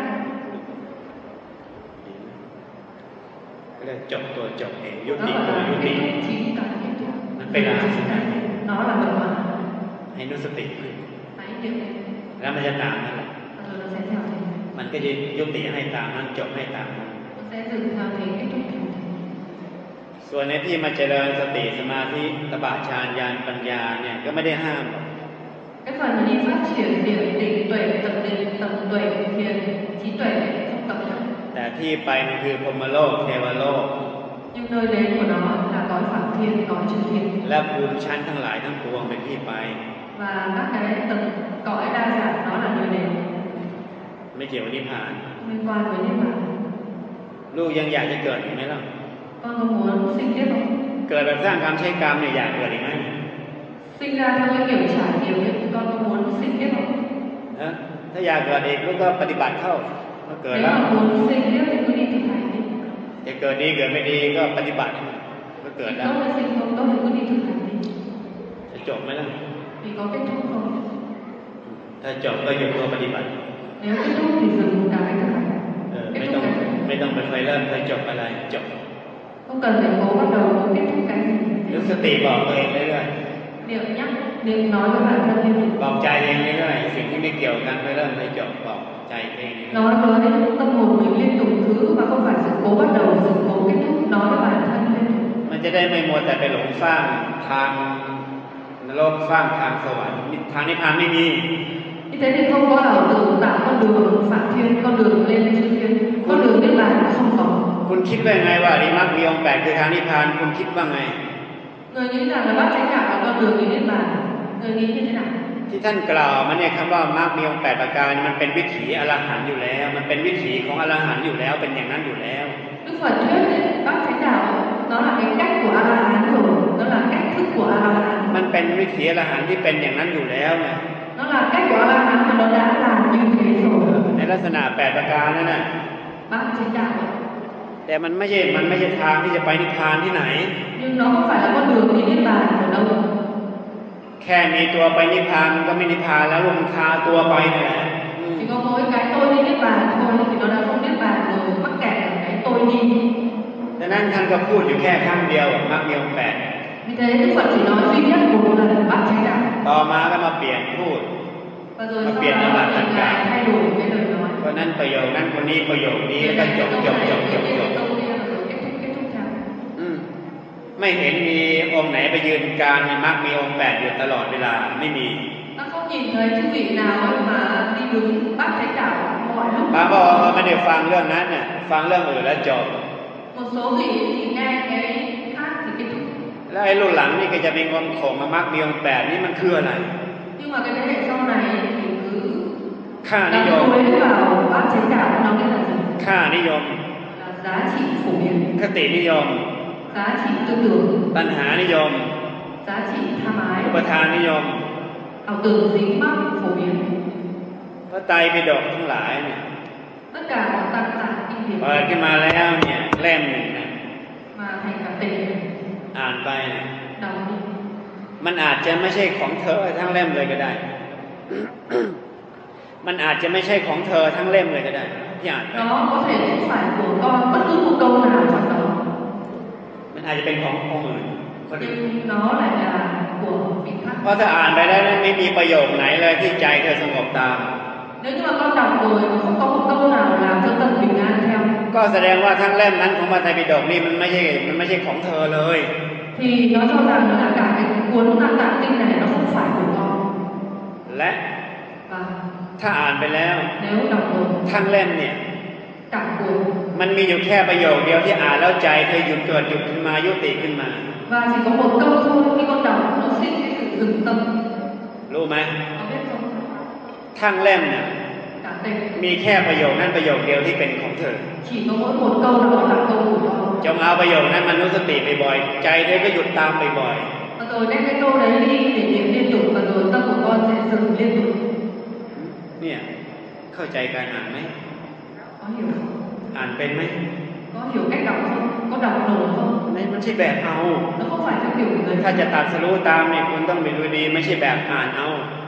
ก็เลยจบตัวจบเองยุ nó ติ gọi ตัว là ยุติ kết thúc chín cái kết thúc มันเป็นอะไร nó là mật mã ให้นุสติขึ้น hãy điều này แล้วมันจะตามนั่นแหละ rồi nó sẽ theo thế มันก็จะยุติให้ตามนั้นจบให้ตามนั้น nó sẽ dừng theo thế kết thúc theo thế ส่วนในที่มาเจริญสติสมาธิตบะฌานญาณปัญญาเนี่ยก็ไม่ได้ห้าม cái phần mà đi phát triển điểm định tuệ tập định tập tuệ thiền trí tuệ không tập được แต่ที่ไปมันคือพรหมโลกเทวโลก nhưng nơi đến của nó là cõi phạm thiên cõi chư thiên และภูมิชั้นทั้งหลายทั้งปวงเป็นที่ไป và các cái tầng cõi đa dạng nó là nơi đến ไม่เกี่ยวกับนิพพาน liên quan với niết bàn ลูกยังอยากจะเกิดอีกไหมล่ะ con có muốn sinh tiếp không เกิดแบบสร้างกรรมใช้กรรมเนี่ยอยากเกิดอีกไหม sinh ra theo cái kiểu trải nghiệm ấy, thì con có muốn sinh tiếp không นะถ้าอยากเกิดอีกลูกก็ปฏิบัติเข้าก็เกิด nếu แล้ว mà muốn sinh tiếp thì cứ đi thực hành đi จะเกิดดีเกิดไม่ดีก็ปฏิบัติก็เกิด thì แล้ว tốt hay sinh không tốt thì cứ đi thực hành đi จะจบไหมล่ะ thì có kết thúc không ถ้าจบก็หยุดตัวปฏิบัติ nếu kết thúc thì dừng cái thực hành เออ kết ไม่ thúc ต้อง cái ไม่ต้องไปคอยเริ่มคอยจบอะไรจบ không cần phải cố bắt đầu muốn kết thúc cái gì นึกสติบอกตัวเองเรื่อย niệm nhắc niệm nói với bản thân liên tục ๆบอกใจเองเรื่อยๆสิ่งที่ไม่เกี่ยวกันไปเริ่มไปจบบอกใจเองเรื่อย nói với tâm hồn mình liên tục thứ mà không phải sự cố bắt đầu sự cố kết thúc nói với bản thân liên tục ๆมันจะได้ไม่มัวแต่ไปหลงสร้างทางนรกสร้างทางสวรรค์ทางนิพพานไม่มี như thế thì không có ảo tưởng tạo con đường phạm thiên con đường lên chư thiên con đường niết bàn không có คุณคิดว่าไงว่าอริมักมีองค์แปดคือทางนิพพานคุณคิดว่าไง người nghĩ rằng là bát chánh đạo là con đường đi niết bàn người nghĩ như thế nào ที่ท่านกล่าวมันเนี่ยคำว่ามรรคมีองค์แปดประการมันเป็นวิถีอรหันต์อยู่แล้ว มันเป็นวิถีของอรหันต์อยู่แล้วเป็นอย่างนั้นอยู่แล้ว Đức Phật thuyết đấy, bát chánh đạo nó là cái cách của A La Hán rồi, nó là cách thức của A La Hán. มันเป็นวิถีอรหันต์ที่เป็นอย่างนั้นอยู่แล้วไง Nó là cách của A La Hán mà nó đã làm như thế rồi. ในลักษณะแปดประการนั่นน่ะ Bát chánh đạo. แต่มันไม่ใช่มันไม่ใช่ทางที่จะไปนิพพานที่ไหน Nhưng nó không phải là con đường đi niết bàn ở đâu. แค่มีตัวไปนิพพานมันก็ไม่นิพพานแล้วลงคาตัวไปนั่นแหละ Chỉ có mỗi cái tôi đi niết bàn thôi thì nó đã không niết bàn rồi, mắc kẹt ở cái tôi đi. ดังนั้นท่านก็พูดอยู่แค่ครั้งเดียวมรรคมีองค์แปด Vì thế Đức Phật chỉ nói duy nhất một lần bát chánh đạo. ต่อมาก็มาเปลี่ยนพูด Và rồi sau đó thì Ngài thay đổi cái lời nói. เพราะนั้นประโยคนั้นคนนี้ประโยคนี้แล้วก็จบจบจบจบจบ câu kia rồi kết thúc kết thúc theo. อืมไม่เห็นมีองค์ไหนไปยืนการในมรรคมีองค์แปดอยู่ตลอดเวลาไม่มี Nó không nhìn thấy chư vị nào ấy mà đi đứng bát chánh đạo mọi lúc. บางบอกว่าไม่ได้ฟังเรื่องนั้นน่ะฟังเรื่องอื่นแล้วจบ Một số vị thì nghe cái khác thì kết thúc. แล้วไอ้รุ่นหลังนี่ก็จะมีงมของมามรรคมีองค์แปดนี่มันคืออะไร Nhưng mà cái thế hệ sau này thì cứ ค่านิย đắm ม đuối vào bát chánh đạo nó biết là gì? ค่านิยม Là giá trị phổ biến, คตินิยม giá trị tư tưởng, ตัณหานิยม giá trị tham อุป ái, ทานนิยม ảo tưởng dính mắc phổ biến. พระไตรปิฎกทั้งหลายเนี่ย Tất cả các tạng tạng kinh điển เปิดขึ้นมาแล้วเนี่ยเล่มหนึ่งนะ mà thành cả tề อ่านไปเนี่ย đọc đi. มันอาจจะไม่ใช่ของเธอทั้งเล่มเลยก็ได้ มันอาจจะไม่ใช่ของเธอทั้งเล่มเลยก็ได้ที่อ่านไป Nó có thể không phải của con bất cứ một câu nào trong đó. มันอาจจะเป็นขององค์อื่นคนอื่น Nhưng nó lại là của vị khác. เพราะถ้าอ่านไปแล้วไม่มีประโยคไหนเลยที่ใจเธอสงบตาม Nếu như mà con đọc rồi mà không có một câu nào làm cho tâm bình an theo ก็แสดงว่าทั้งเล่มนั้นของพระไตรปิฎกนี่มันไม่ใช่มันไม่ใช่ของเธอเลย thì nó cho rằng là cả cái cuốn tạng tạng kinh này nó không phải của con. และ Và ถ้าอ่านไปแล้ว nếu đọc rồi ทั้งเล่มเนี่ย cả cuốn มันมีอยู่แค่ประโยคเดียวที่อ่านแล้วใจเธอหยุดเกิดหยุดขึ้นมายุติขึ้นมา và chỉ có một câu thôi khi con đọc nó sinh cái sự dừng tâm. รู้ไหม Có biết không? ทั้งเล่มเนี่ย Cả tề มีแค่ประโยคนั้นประโยคเดียวที่เป็นของเธอ chỉ có mỗi một câu đó là câu của con. จงเอาประโยคนั้นมานุสติบ่อยๆใจเธอก็หยุดตามบ่อย Và rồi đem cái câu đấy đi để niệm liên tục và rồi tâm của con sẽ dừng liên tục. ๆเนี่ยเข้าใจการอ่านไหม Có hiểu không? อ่านเป็นไหม Có hiểu cách đọc không? Có đọc nổi không? ไม่มันใช่แบบเอา Nó không phải theo kiểu của người ถ้าจะตัดสรู้ตามเนี่ยคุณต้องไปดูดีไม่ใช่แบบอ่านเอา Nếu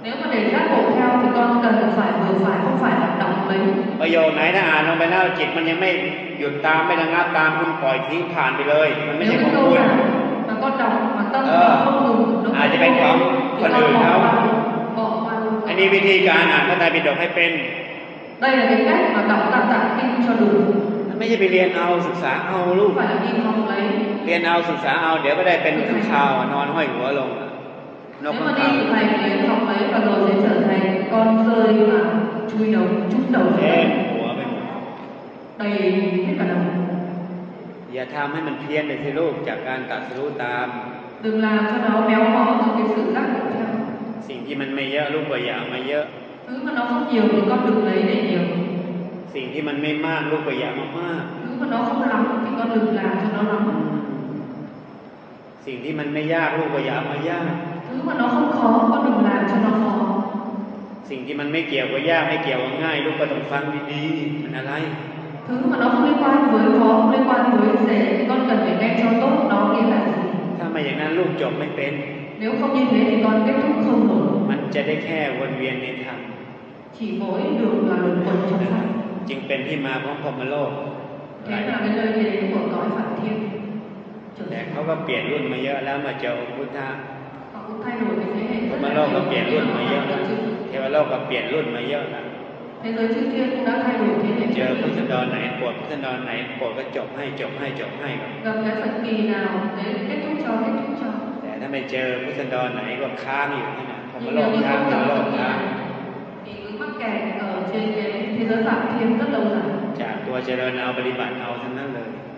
Nếu mà để giác ngộ theo thì con cần phải vừa phải, không phải là đọc lấy. ประโยคไหนถ้าอ่านลงไปแล้วจิตมันยังไม่หยุดตามไม่ระงับตามคุณปล่อยทิ้งผ่านไปเลยมันไม่ Nếu ใช่ข cái อง câu คุณ nào mà con đọc mà tâm Ờ. nó không ngừng, nó อาจ không จะเป็นของ ngừng, คน thì อื่น con เขา bỏ qua, bỏ qua luôn. อันนี้วิธีการอ่านพระไตรปิฎกให้เป็น Đây là cái cách mà đọc Tam Tạng Kinh cho đủ. มันไม่ใช่ไปเรียนเอาศึกษาเอาลูก Không phải là đi học lấy. เรียนเอาศึกษาเอาเดี๋ยวก็ได้เป็นข้างคาวนอนห้อยหัวลงน Nếu ก mà ข้าง đi คาว thực hành lấy, học lấy và rồi sẽ trở thành con rơi mà chui đầu, trúng đầu เอ็น xuống หัวไปหมด đầy hết cả đầu. อย่าทำให้มันเพี้ยนเลยสิลูกจากการตัดสู้ตาม Đừng làm cho nó méo mó từ cái sự giác ngộ theo. สิ่งที่มันไม่เยอะลูกก็อย่าเอามาเยอะ Thứ mà nó không nhiều thì con đừng lấy để nhiều. สิ่งที่มันไม่มากลูกก็อย่ามามาก Thứ mà nó không lắm thì con đừng làm cho nó lắm. สิ่งที่มันไม่ยากลูกก็อย่าเอามายาก Thứ mà nó không khó con đừng làm cho nó khó. สิ่งที่มันไม่เกี่ยวกับยากไม่เกี่ยวกับง่ายลูกก็ต้องฟังดีๆมันอะไร Thứ mà nó không liên quan với khó, không liên quan với dễ thì con cần phải nghe cho tốt nó nghĩa là gì. ถ้าไม่อย่างนั้นลูกจบไม่เป็น Nếu không như thế thì con kết thúc không nổi. มันจะได้แค่วนเวียนในธรรม Chỉ mỗi đường là luẩn quẩn trong pháp. จึงเป็นที่มาของพรหมโลก Thế là cái nơi đến của cõi Phạm Thiên. แต่เขาก็เปลี่ยนรุ่นมาเยอะแล้วมาเจอองค์พุทธะ Họ cũng thay đổi cái thế hệ พร rất หม là โลกก็ nhiều. เปลี่ยนรุ่นมาเยอะ Thế แล้ว giới เทวโลกก็เปลี่ยนรุ่นมาเยอะแล้ว thế giới chư thiên cũng đã thay đổi thế hệ. เจอพุทธดรไหนปวดพุทธดรไหนปวดก็จบให้จบให้จบให้ก่อน Gặp cái Phật kỳ nào đấy kết thúc cho kết thúc cho. แต่ถ้าไม่เจอพุทธดรไหนก็ค้างอยู่ที่นั่นพรหม Nhưng โล nếu ก như ค้าง không เทว gặp โล Phật ก kỳ ค้าง nào thì cứ mắc kẹt ở trên cái thế giới Phạm Thiên rất lâu dài. จากตัวเจริญเอาปฏิบัติเอาทั้งนั้นเลย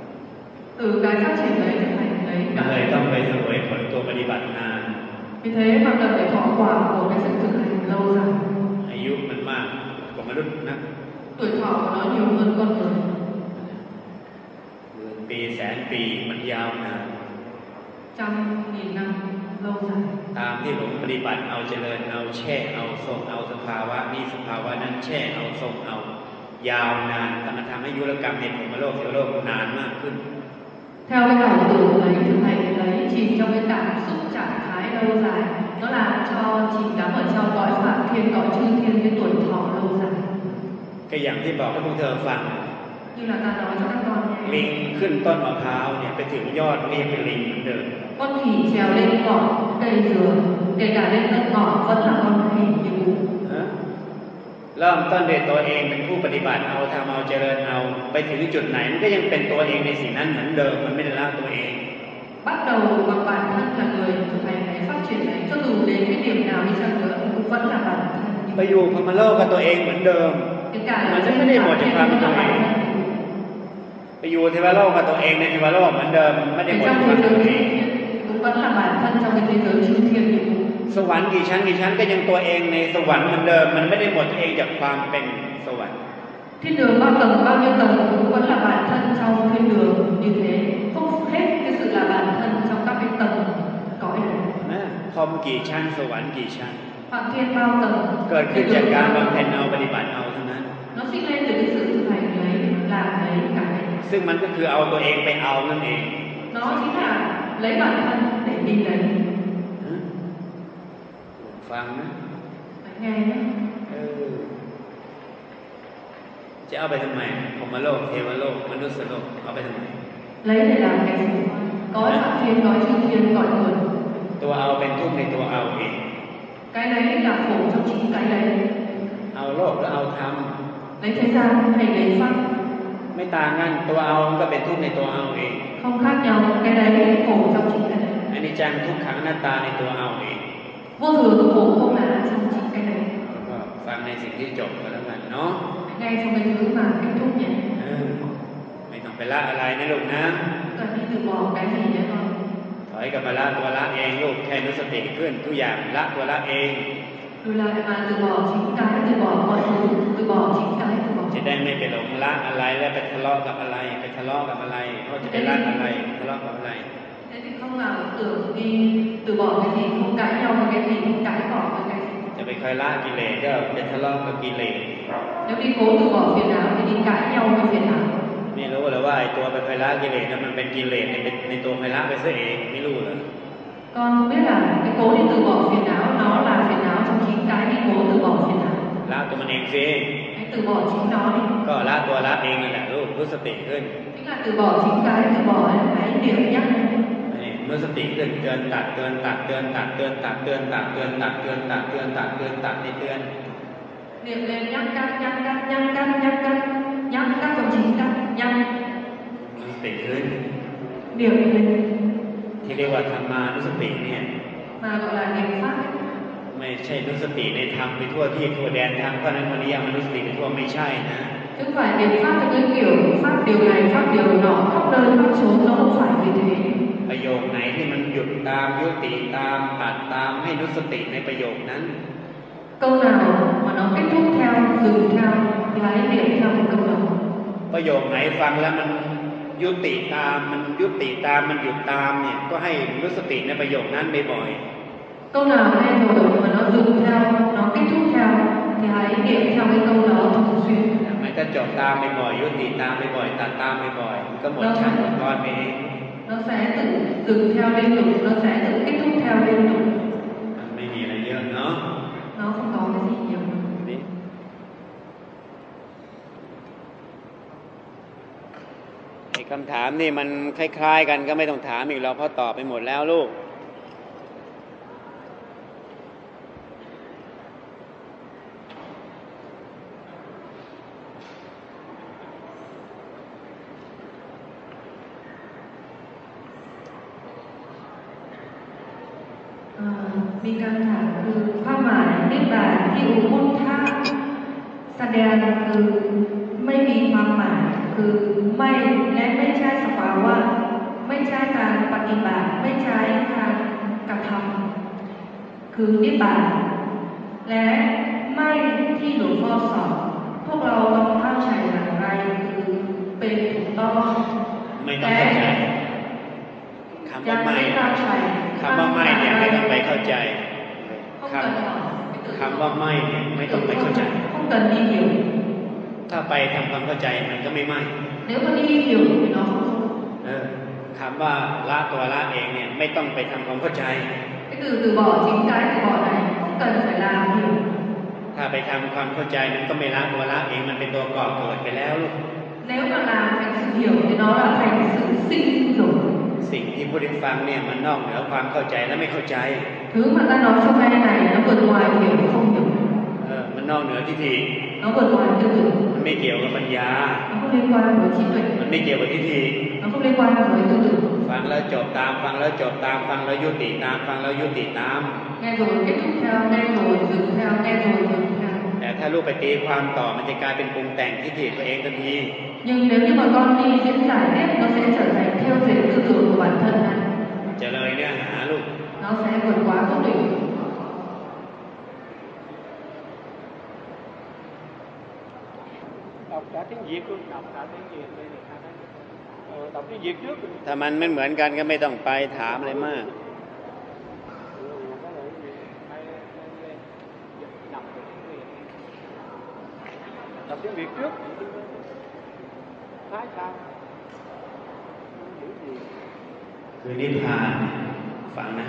Từ cái phát triển đấy thực hành đấy มันเลย cả. ต้องไปเสวยผลตัวปฏิบัตินาน Vì thế mà cần phải thọ quả của cái sự thực hành lâu dài. อายุมันมากกว่ามนุษย์นะ Tuổi thọ của nó nhiều hơn con người. หมื่นปีแสนปีมันยาวนาน Trăm nghìn năm lâu dài. ตามที่หลวงปฏิบัติเอาเจริญเอาแช่เอาทรงเอาสภาวะนี้สภาวะนั้นแช่เอาทรงเอายาวนานแต่มันทำให้ยุรกรรมในพรหมโลกเทวโลกนานมากขึ้น Theo cái cảm tưởng lấy thực hành lấy chìm trong cái cảm xúc trạng thái lâu dài, nó làm cho chìm đắm ở trong cõi Phạm Thiên, cõi chư thiên cái tuổi thọ lâu dài. ก็อย่างที่บอกให้พวกเธอฟัง Như là ta nói cho các con ลิ nghe. งขึ้นต้นมะพร้าวเนี่ยไปถึงยอดก็ยังเป็นลิงเหมือนเดิม Con khỉ trèo lên ngọn cây dừa, kể cả lên tận ngọn vẫn là con khỉ như cũ. ฮะเริ่มต้นด้วยตัวเองเป็นผู้ปฏิบัติเอาทำเอาเจริญเอาไปถึงจุดไหนมันก็ยังเป็นตัวเองในสิ่งนั้นเหมือนเดิมมันไม่ได้ละตัวเอง Bắt đầu bằng bản thân là người thực hành đấy, phát triển đấy, cho dù đến cái điểm nào đi chăng nữa cũng vẫn là bản thân. ไปอยู่พรหมโลกกับตัวเองเหมือนเดิม Kể cả Mà ở chắc trên cái này một Phạm trong Thiên ba vẫn cái là này. bản thân. ไปอยู่เทวโลกกับตัวเองในเทวโลกเหมือนเดิมไม่ได้ Ở หมด trong ความ thế ตัว giới เอง chư thiên cũng vẫn là bản thân trong cái thế giới chư thiên như cũ. สวรรค์กี่ชั้นกี่ชั้นก็ยังตัวเองในสวรรค์เหมือนเดิมมันไม่ได้หมดตัวเองจากความเป็นสวรรค์ Thiên đường bao tầng bao nhiêu tầng cũng vẫn là bản thân trong thiên đường như thế, không hết cái sự là bản thân trong các cái tầng cõi này. นะพรหมกี่ชั้นสวรรค์กี่ชั้น Phạm Thiên bao tầng เกิดขึ้น thiên จาก đường การ bao บำเพ็ญ tầng. เอาปฏิบัติเอาเท่านั้น Nó sinh lên từ cái sự thực hành lấy, làm lấy, cả này. ซึ่งมันก็คือเอาตัวเองไปเอานั่นเอง Nó chính là lấy bản thân để đi lấy. ฮะฟังนะ Phải nghe nhé. เออจะเอาไปทำไมพรหมโลกเทวโลกมนุษย์โลกเอาไปทำไม Lấy để làm cái gì? Cõi Phạm Thiên, cõi chư thiên, cõi người. ตัวเอาเป็นทุกข์ในตัวเอาเอง Cái lấy là khổ trong chính cái lấy. เอาโลกแล้วเอาธรรม Lấy thế gian hay lấy pháp ไม่ต่างกันตัวเอาก็เป็นทุกข์ในตัวเอาเอง không khác nhau, cái đấy khổ trong chính cái đấy. อันนี้จังทุกขังอนัตตาในตัวเอาเอง Vô thường khổ không là trong chính cái đấy. ก็ฟังในสิ่งที่จบก็แล้วกันเนาะ Ngay trong cái thứ mà kết thúc nhé. เออไม่ต้องไปละอะไรนะลูกนะ Cần đi từ bỏ cái gì nhé con. ถอยกลับมาละตัวละเองลูกแค่นึกสติขึ้นทุกอย่างละตัวละเอง Rồi lại mà từ bỏ chính cái, từ bỏ mọi thứ, từ bỏ chính cái, từ bỏ จะ chính ได้ cái. ไม่ไปหลงละอะไรแล้วไปทะเลาะกับอะไรไปทะเลาะกับอะไรเขาจะไปละอะไรทะเลาะกับอะไร Thế thì không nào tưởng đi từ bỏ cái gì, không cãi nhau với cái gì, không cãi bỏ với cái gì. จะไปคอยละกิเลสก็ไปทะเลาะกับกิเลส Nếu đi cố từ bỏ phiền não thì đi cãi nhau với phiền não. ไม่รู้เลยว่าไอ้ตัวไปคอยละกิเลสนั้นมันเป็นกิเลสในในตัวคอยละไปซะเองไม่รู้เลย Con không biết là cái cố đi từ bỏ phiền não nó là phiền não trong chính cái cái đi cố từ bỏ phiền não ละตัวมันเองสิ hãy từ bỏ chính nó đi ก็ละตัวละเองนั่นแหละลูกรู้สติขึ้น tức là từ bỏ chính cái từ bỏ cái điểm nhắc này นี่รู้สติขึ้นเตือนตัดเตือนตัดเตือนตัดเตือนตัดเตือนตัดเตือนตัดเตือนตัดเตือนตัดเตือนตัดนี่เตือน niệm lên nhắc cắt nhắc cắt nhắc cắt nhắc cắt nhắc cắt trong chính cắt nhắc รู้สติขึ้น niệm lên ที่เรียกว่าธรรมานุสติเนี่ย mà gọi là niệm pháp ไม่ใช่นุสติในธรรมไปทั่วที่ทั่วแดนทางเพราะนั้นคนนี้ยังมนุสติไปทั่วไม่ใช่นะ chứ không phải niệm pháp theo cái kiểu pháp điều này pháp điều nọ khắp nơi khắp chốn nó không phải như thế ประโยคไหนที่มันหยุดตามยุติตามตัดตามให้นุสติในประโยคนั้น câu nào mà nó kết thúc theo dừng theo thì hãy niệm theo cái câu đó ประโยคไหนฟังแล้วมันยุติตามมันยุติตามมันหยุดตามเนี่ยก็ให้นุสติในประโยคนั้นบ่อย câu nào nghe rồi mà nó dừng theo nó kết thúc theo thì hãy niệm theo cái câu đó thường xuyên ๆมันก็จบตามบ่อยๆยุติตามบ่อยๆตัดตามบ่อยๆก็หมดชั้นหมดตอนไปเอง nó sẽ tự dừng theo liên tục nó sẽ tự kết thúc theo liên tục มันไม่มีอะไรเยอะเนาะ nó không có cái gì nhiều นี่ไอ้คำถามนี่มันคล้ายๆกันก็ไม่ต้องถามอีกแล้วเพราะตอบไปหมดแล้วลูกมีการถามคือความหมายนิบาตที่อุพุทธะแสดงคือไม่มีความหมายคือไม่และไม่ใช่สภาวะไม่ใช่การปฏิบัติไม่ใช่การกระทำคือนิบาตและไม่ที่หลวงพ่อสอนพวกเราต้องเข้าใจอย่างไรคือเป็นถูกต้องไม่ต้องเข้าใจคำว่าไม่คำว่าไม่เนี่ยไม่ต้องไปเข้าใจคำคำว่าไม่เนี่ยไม่ต้องไปเข้าใจ không cần đi hiểu ถ้าไปทำความเข้าใจมันก็ไม่ไหม้ nếu mà đi hiểu thì nó không เออคำว่าละตัวละเองเนี่ยไม่ต้องไปทำความเข้าใจ cái từ từ bỏ chính cái từ bỏ này không cần phải làm hiểu ถ้าไปทำความเข้าใจมันก็ไม่ละตัวละเองมันเป็นตัวก่อเกิดไปแล้วลูก nếu mà làm thành sự hiểu thì nó là thành sự sinh rồi สิ่งที่ผู้ได้ฟังเนี่ยมันนอกเหนือความเข้าใจและไม่เข้าใจ thứ mà ta nói trong cái này nó vượt ngoài hiểu không hiểu เออมันนอกเหนือทิฏฐิ nó vượt ngoài tư tưởng มันไม่เกี่ยวกับปัญญา nó không liên quan với trí tuệ มันไม่เกี่ยวกับทิฏฐิ nó không liên quan với tư tưởng ฟังแล้วจบตามฟังแล้วจบตามฟังแล้วยุติตามฟังแล้วยุติตาม nghe rồi kết thúc theo nghe rồi dừng theo nghe rồi dừng theo แต่ถ้าลูกไปตีความต่อมันจะกลายเป็นปรุงแต่งทิฏฐิตัวเองทันที nhưng nếu như mà con đi diễn giải tiếp nó sẽ trở thành theo dệt tư tưởng của bản thân này จะเลยเนื้อหาลูก nó sẽ vượt quá cố định đọc cả tiếng Việt luôn, đọc cả tiếng Việt đây này, ờ, đọc tiếng Việt trước. ถ้ามันไม่เหมือนกันก็ไม่ต้องไปถามอะไรมาก đọc tiếng Việt trước. Thái sao? คือนิพพานฟังนะ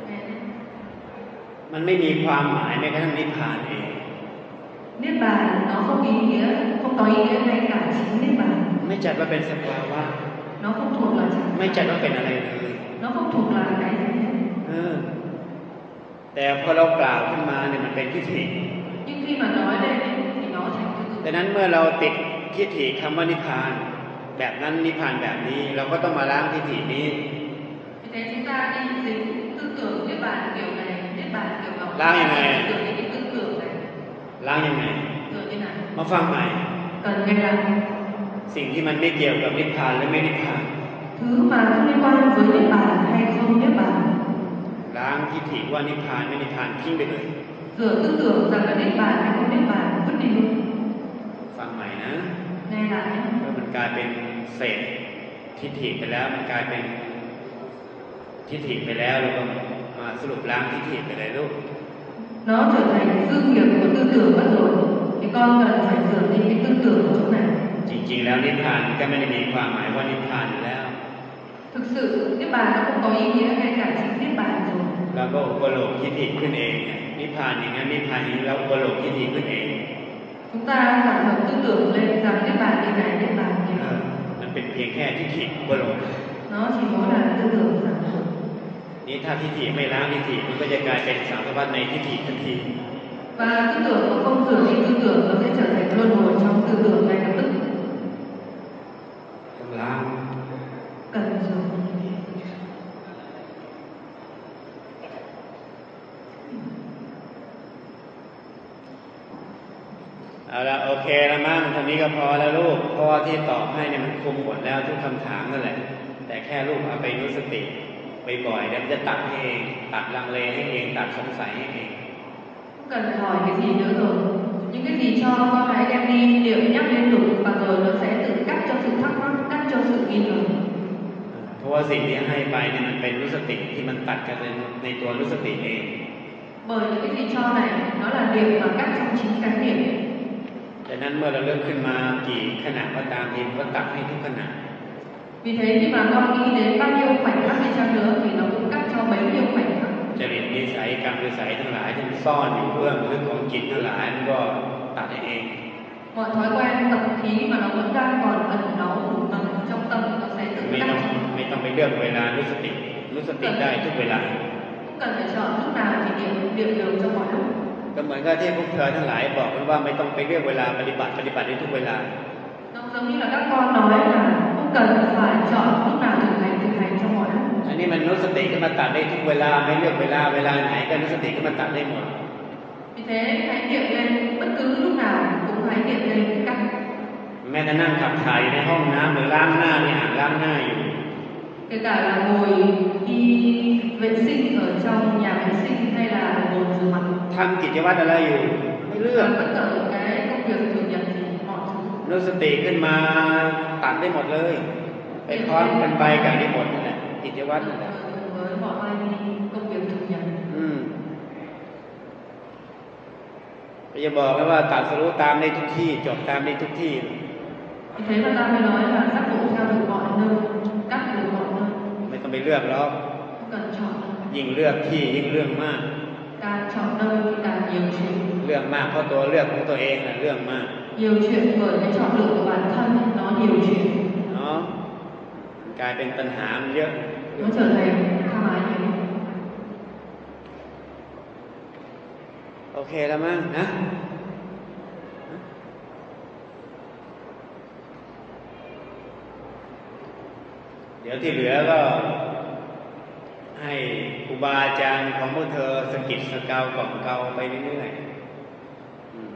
มันไม่มีความหมายแม้กระทั่งนิพพานเอง Niết bàn nó không ý nghĩa, không có ý nghĩa ngay cả chính niết bàn. ไม่จัดว่าเป็นสภาวะ Nó không thuộc là chính. ไม่จัดว่าเป็นอะไรเลย Nó không thuộc là cái gì hết. เออแต่พอเรากล่าวขึ้นมาเนี่ยมันเป็นทิฏฐิ Nhưng khi mà nói lên ấy, thì nó thành tư tưởng. ดังนั้นเมื่อเราติดทิฏฐิคำว่านิพพาน แบบนั้นนิพพานแบบนี้เราก็ต้องมาล้างทิฏฐินี้ Vì thế chúng ta đi dính tư tưởng niết bàn kiểu này, niết bàn kiểu nọ. ล้างยังไง Tưởng những cái tư tưởng này. ล้างยังไง Tưởng như nào? มาฟังใหม่ Cần nghe là สิ่งที่มันไม่เกี่ยวกับนิพพานและไม่นิพพาน thứ mà không liên quan với niết bàn hay không niết bàn. ล้างทิฏฐิว่านิพพานไม่นิพพานทิ้งไปเลย Rửa tư tưởng rằng là niết bàn hay không niết bàn vứt đi luôn. ฟังใหม่นะ Nghe lại nhé. เมื่อมันกลายเป็นเศษทิฏฐิไปแล้วมันกลายเป็นทิฏฐิไปแล้วเราก็มาสรุปล้างทิฏฐิไปเลยลูก Nó trở thành dư nghiệp của tư tưởng mất rồi thì con cần phải sửa đi cái tư tưởng của chỗ này. จริงๆแล้วนิพพานก็ไม่ได้มีความหมายว่านิพพานอยู่แล้ว Thực sự niết bàn nó không có ý nghĩa ngay cả chính niết bàn rồi. แล้วก็อุปโลกทิฏฐิขึ้นเองเนี่ยนินิพพานอย่างนั้นนิพพานนี้แล้วอุปโลกที่ดีขึ้นเอง chúng ta giả hợp tư tưởng lên rằng niết bàn như này niết bàn như เอ này อมันเป็นเพียงแค่ทิฏฐิอุปโลก nó chỉ có là tư tưởng giả hợp นี่ถ้าทิฏฐิไม่ล้างทิฏฐิมันก็จะกลายเป็นสังสารวัฏในทิฏฐิทันที và tư tưởng mà không rửa đi tư tưởng nó sẽ trở thành luân hồi trong tư tưởng ngay lập tức ต้องล้าง cần rửa เอาละโอเคแล้วมั้งเท่านี้ก็พอแล้วลูกเพราะว่าที่ตอบให้เนี่ยมันคุมหมดแล้วทุกคำถามนั่นแหละแต่แค่ลูกเอาไปรู้สติบ่อยๆแล้วมันจะตัดให้เองตัดลังเลให้เองตัดสงสัยให้เอง không cần hỏi cái gì nữa rồi những cái gì cho con cái đem đi đều nhắc liên tục và rồi nó sẽ tự cắt cho sự thắc mắc cắt cho sự nghi ngờ เพราะว่าสิ่งที่ให้ไปเนี่ยมันเป็นรู้สติที่มันตัดกันในตัวรู้สติเอง bởi những cái gì cho này nó là điểm mà cắt trong chính cái điểm ดังนั้นเมื่อเราเลือกขึ้นมากี่ขณะก็ตามทีมันก็ตัดให้ทุกขณะ vì thế khi mà con nghĩ đến bao nhiêu khoảnh khắc đi chăng nữa thì nó cũng cắt cho bấy nhiêu khoảnh khắc จริตนิสัยกรรมนิสัยทั้งหลายที่มันซ่อนอยู่เบื้องลึกของจิตทั้งหลายมันก็ตัดให้เอง mọi thói quen tập khí mà nó vẫn đang còn ẩn náu nằm trong tâm nó sẽ tự ไม่ cắt ต้องไม่ต้องไปเลือกเวลารู้สติรู้สติได้ทุกเวลา không cần phải chọn lúc nào thì điểm điểm được cho mọi lúc ก็เหมือนกับที่พวกเธอทั้งหลายบอกกันว่าไม่ต้องไปเลือกเวลาปฏิบัติปฏิบัติได้ทุกเวลา nó giống như là các con nói là không cần phải chọn lúc nào thực hành thực hành trong mọi lúc อันนี้มันรู้สติก็มาตัดได้ทุกเวลาไม่เลือกเวลาเวลาไหนก็รู้สติก็มาตัดได้หมด vì thế hãy niệm lên bất cứ lúc nào cũng hãy niệm lên cắt แม้แต่นั่งขับถ่ายอยู่ในห้องน้ำหรือล้างหน้าเนี่ยอ่างล้างหน้าอยู่ kể cả là ngồi đi vệ sinh ở trong nhà vệ sinh hay là ngồi rửa mặt ทำกิจวัตรอะไรอยู่ไม่เลือก làm tất cả những cái công việc thường nhật thì mọi thứ รู้สติขึ้นมาตัดได้หมดเลยไปพร้อมกันไปกันได้หมดนั่นแหละกิจวัตรนั่นแหละ với mọi ai đi công việc thường nhật อืมจะบอกกันว่าตัดสรู้ตามได้ทุกที่จบตามได้ทุกที่ vì thế mà ta mới nói là giác ngộ theo được mọi nơi cắt được mọi nơi ไม่ต้องไปเลือกหรอก không cần chọn ยิ่งเลือกที่ยิ่งเรื่องมาก càng chọn nơi thì càng nhiều chuyện เรื่องมากเพราะตัวเลือกของตัวเองน่ะเรื่องมาก nhiều chuyện bởi cái chọn lựa của bản thân nó nhiều chuyện เนาะกลายเป็นปัญหามันเยอะ nó trở thành tham ái nhiều โอเคแล้วมั้งนะเดี๋ยวที่เหลือก็ให้ครูบาอาจารย์ของพวกเธอสกิดสเกาวกล่อมเกลาไปเรื่อยๆอืม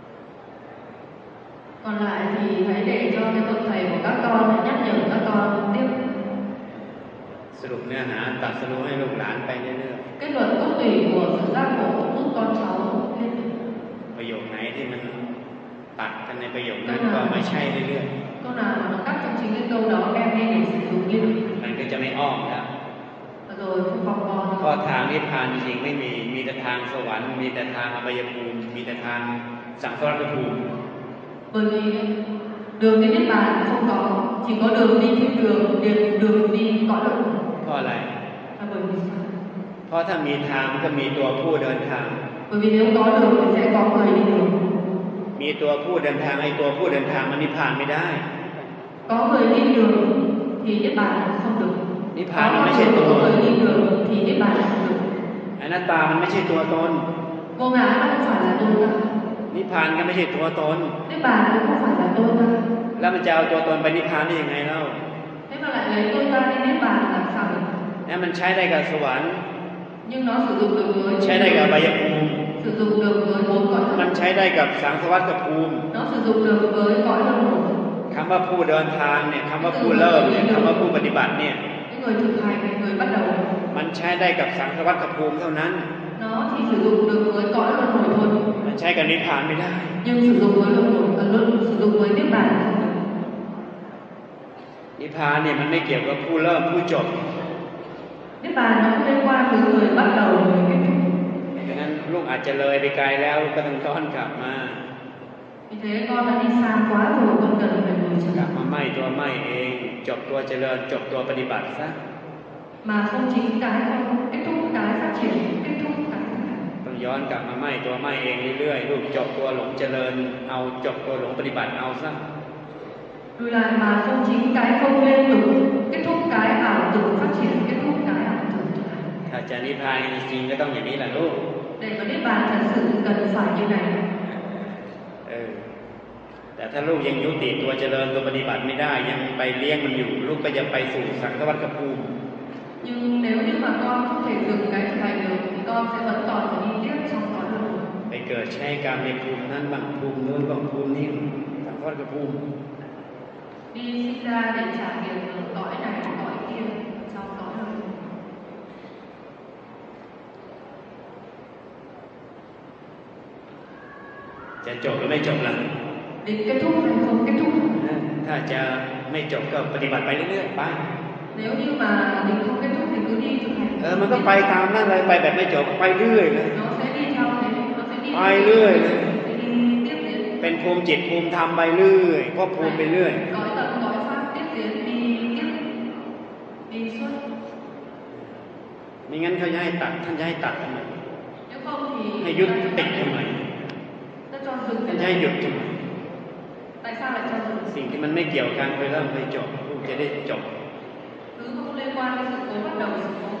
còn lại thì hãy để cho cái bậc thầy của các con để nhắc nhở các con tiếp สรุปเนื้อหาตัดสรุปให้ลูกหลานไปเรื่อย kết luận cốt tủy của sự giác ngộ giúp con cháu liên tục ๆประโยคไหนที่มันตัดกันในประโยคนั้นก็ไม่ใช่เรื่อย câu nào mà nó cắt trong chính cái câu đó đem đi để sử dụng liên tục ๆมันก็จะไม่อ้อมแล้ว rồi không vòng vo เพราะทางนิพพานจริงๆไม่มีมีแต่ทางสวรรค์มีแต่ทางอบายภูมิมีแต่ทางสังสารภูมิ bởi vì đường đi niết bàn không có chỉ có đường đi thiên đường đường đường đi cõi luân hồi เพราะอะไร là bởi vì sao เพราะถ้ามีทางมันก็มีตัวผู้เดินทาง bởi vì nếu có đường thì sẽ có người đi đường มีตัวผู้เดินทางไอ้ตัวผู้เดินทางมันนิพพานไม่ได้ có người đi đường thì niết bàn không được นิพพาน có มันไม่ใช่ตัว có người đi đường thì niết bàn không được อนัตตามันไม่ใช่ตัวตน vô ngã nó không phải là tôi ta นิพพานก็ไม่ใช่ตัวตน niết bàn cũng không phải là tôi ta แล้วมันจะเอาตัวตนไปนิพพานได้ยังไงเล่า thế mà lại lấy tôi ta đi niết bàn làm sao được นั่นมันใช้ได้กับสวรรค์ nhưng nó sử dụng được với ใช้ได้กับอบายภูมิ sử dụng được với bốn cõi มัน thấp ใช้ได้กับสังสารวัฏภูมิ nó sử dụng được với cõi luân hồi คำว่าผู้เดินทางเนี่ยคำว่าผู้เริ่มเนี่ยคำว่าผู้ปฏิบัติเนี่ย cái người thực hành cái người bắt đầu มันใช้ได้กับสังสารวัฏภูมิเท่านั้น nó chỉ sử dụng được với cõi luân hồi thôi มันใช้กับนิพพานไม่ได้ nhưng sử dụng với luân hồi uh, luân sử dụng với niết bàn นิพพานเนี่ยมันไม่เกี่ยวกับผู้เริ่มผู้จบ niết bàn nó không liên quan với người bắt đầu người kết thúc ดังนั้นลูกอาจจะเลยไปไกลแล้วก็ต้องย้อนกลับมา vì thế con đã đi xa quá rồi con cần phải ngồi กลับ trở มาไม่ตัวไม่เองจบตัวเจริญจบตัวปฏิบัติซะ mà không chính cái không kết thúc cái phát triển kết thúc cái ต้องย้อนกลับมาไหม้ตัวไหม้เองเรื่อยๆลูกจบตัวหลงเจริญเอาจบตัวหลงปฏิบัติเอาซะ lùi lại mà không chính cái không liên tục kết thúc cái ảo tưởng phát triển kết thúc cái ảo tưởng thực hành ถ้าจะนิพพานจริงๆก็ต้องอย่างนี้แหละลูก để có niết bàn thật sự cần phải như này เออแต่ถ้าลูกยังยุติตัวเจริญตัวปฏิบัติไม่ได้ยังไปเลี้ยงมันอยู่ลูกก็จะไปสู่สังสารวัฏภูมิ nhưng nếu như mà con không thể dừng cái thực hành được thì con sẽ vẫn còn phải đi tiếp trong cõi luân hồi ไปเกิดใช้กรรมในภูมินั้นบางภูมินู้นบางภูมินี้สังสารวัฏภูมิ đi sinh ra để trải nghiệm ở cõi này cõi kia trong cõi luân hồi จะจบหรือไม่จบล่ะ định kết thúc hay không kết thúc ถ้าจะไม่จบก็ปฏิบัติไปเรื่อยๆไป nếu như mà định không kết thúc thì cứ đi thực hành เออมันก็ไปตามนั่นเลยไปแบบไม่จบไปเรื่อยเลย nó sẽ đi theo thế nó sẽ đi ไปเรื่อยเลย sẽ đi tiếp diễn เป็นภูมิจิตภูมิธรรมไปเรื่อยก็ภูมิไปเรื่อย cõi tận cõi pháp tiếp diễn đi tiếp đi suốt ไม่งั้นเขาจะให้ตัดท่านจะให้ตัดทำไม nếu không thì ให้ยุติทำไม ta cho dừng ท่าน cái จะให้หยุด này ทำไม tại sao lại cho dừng สิ่งที่มันไม่เกี่ยวกันไปเริ่มไปจบลูกจะได้จบ thứ không liên quan đến sự cố bắt đầu sự cố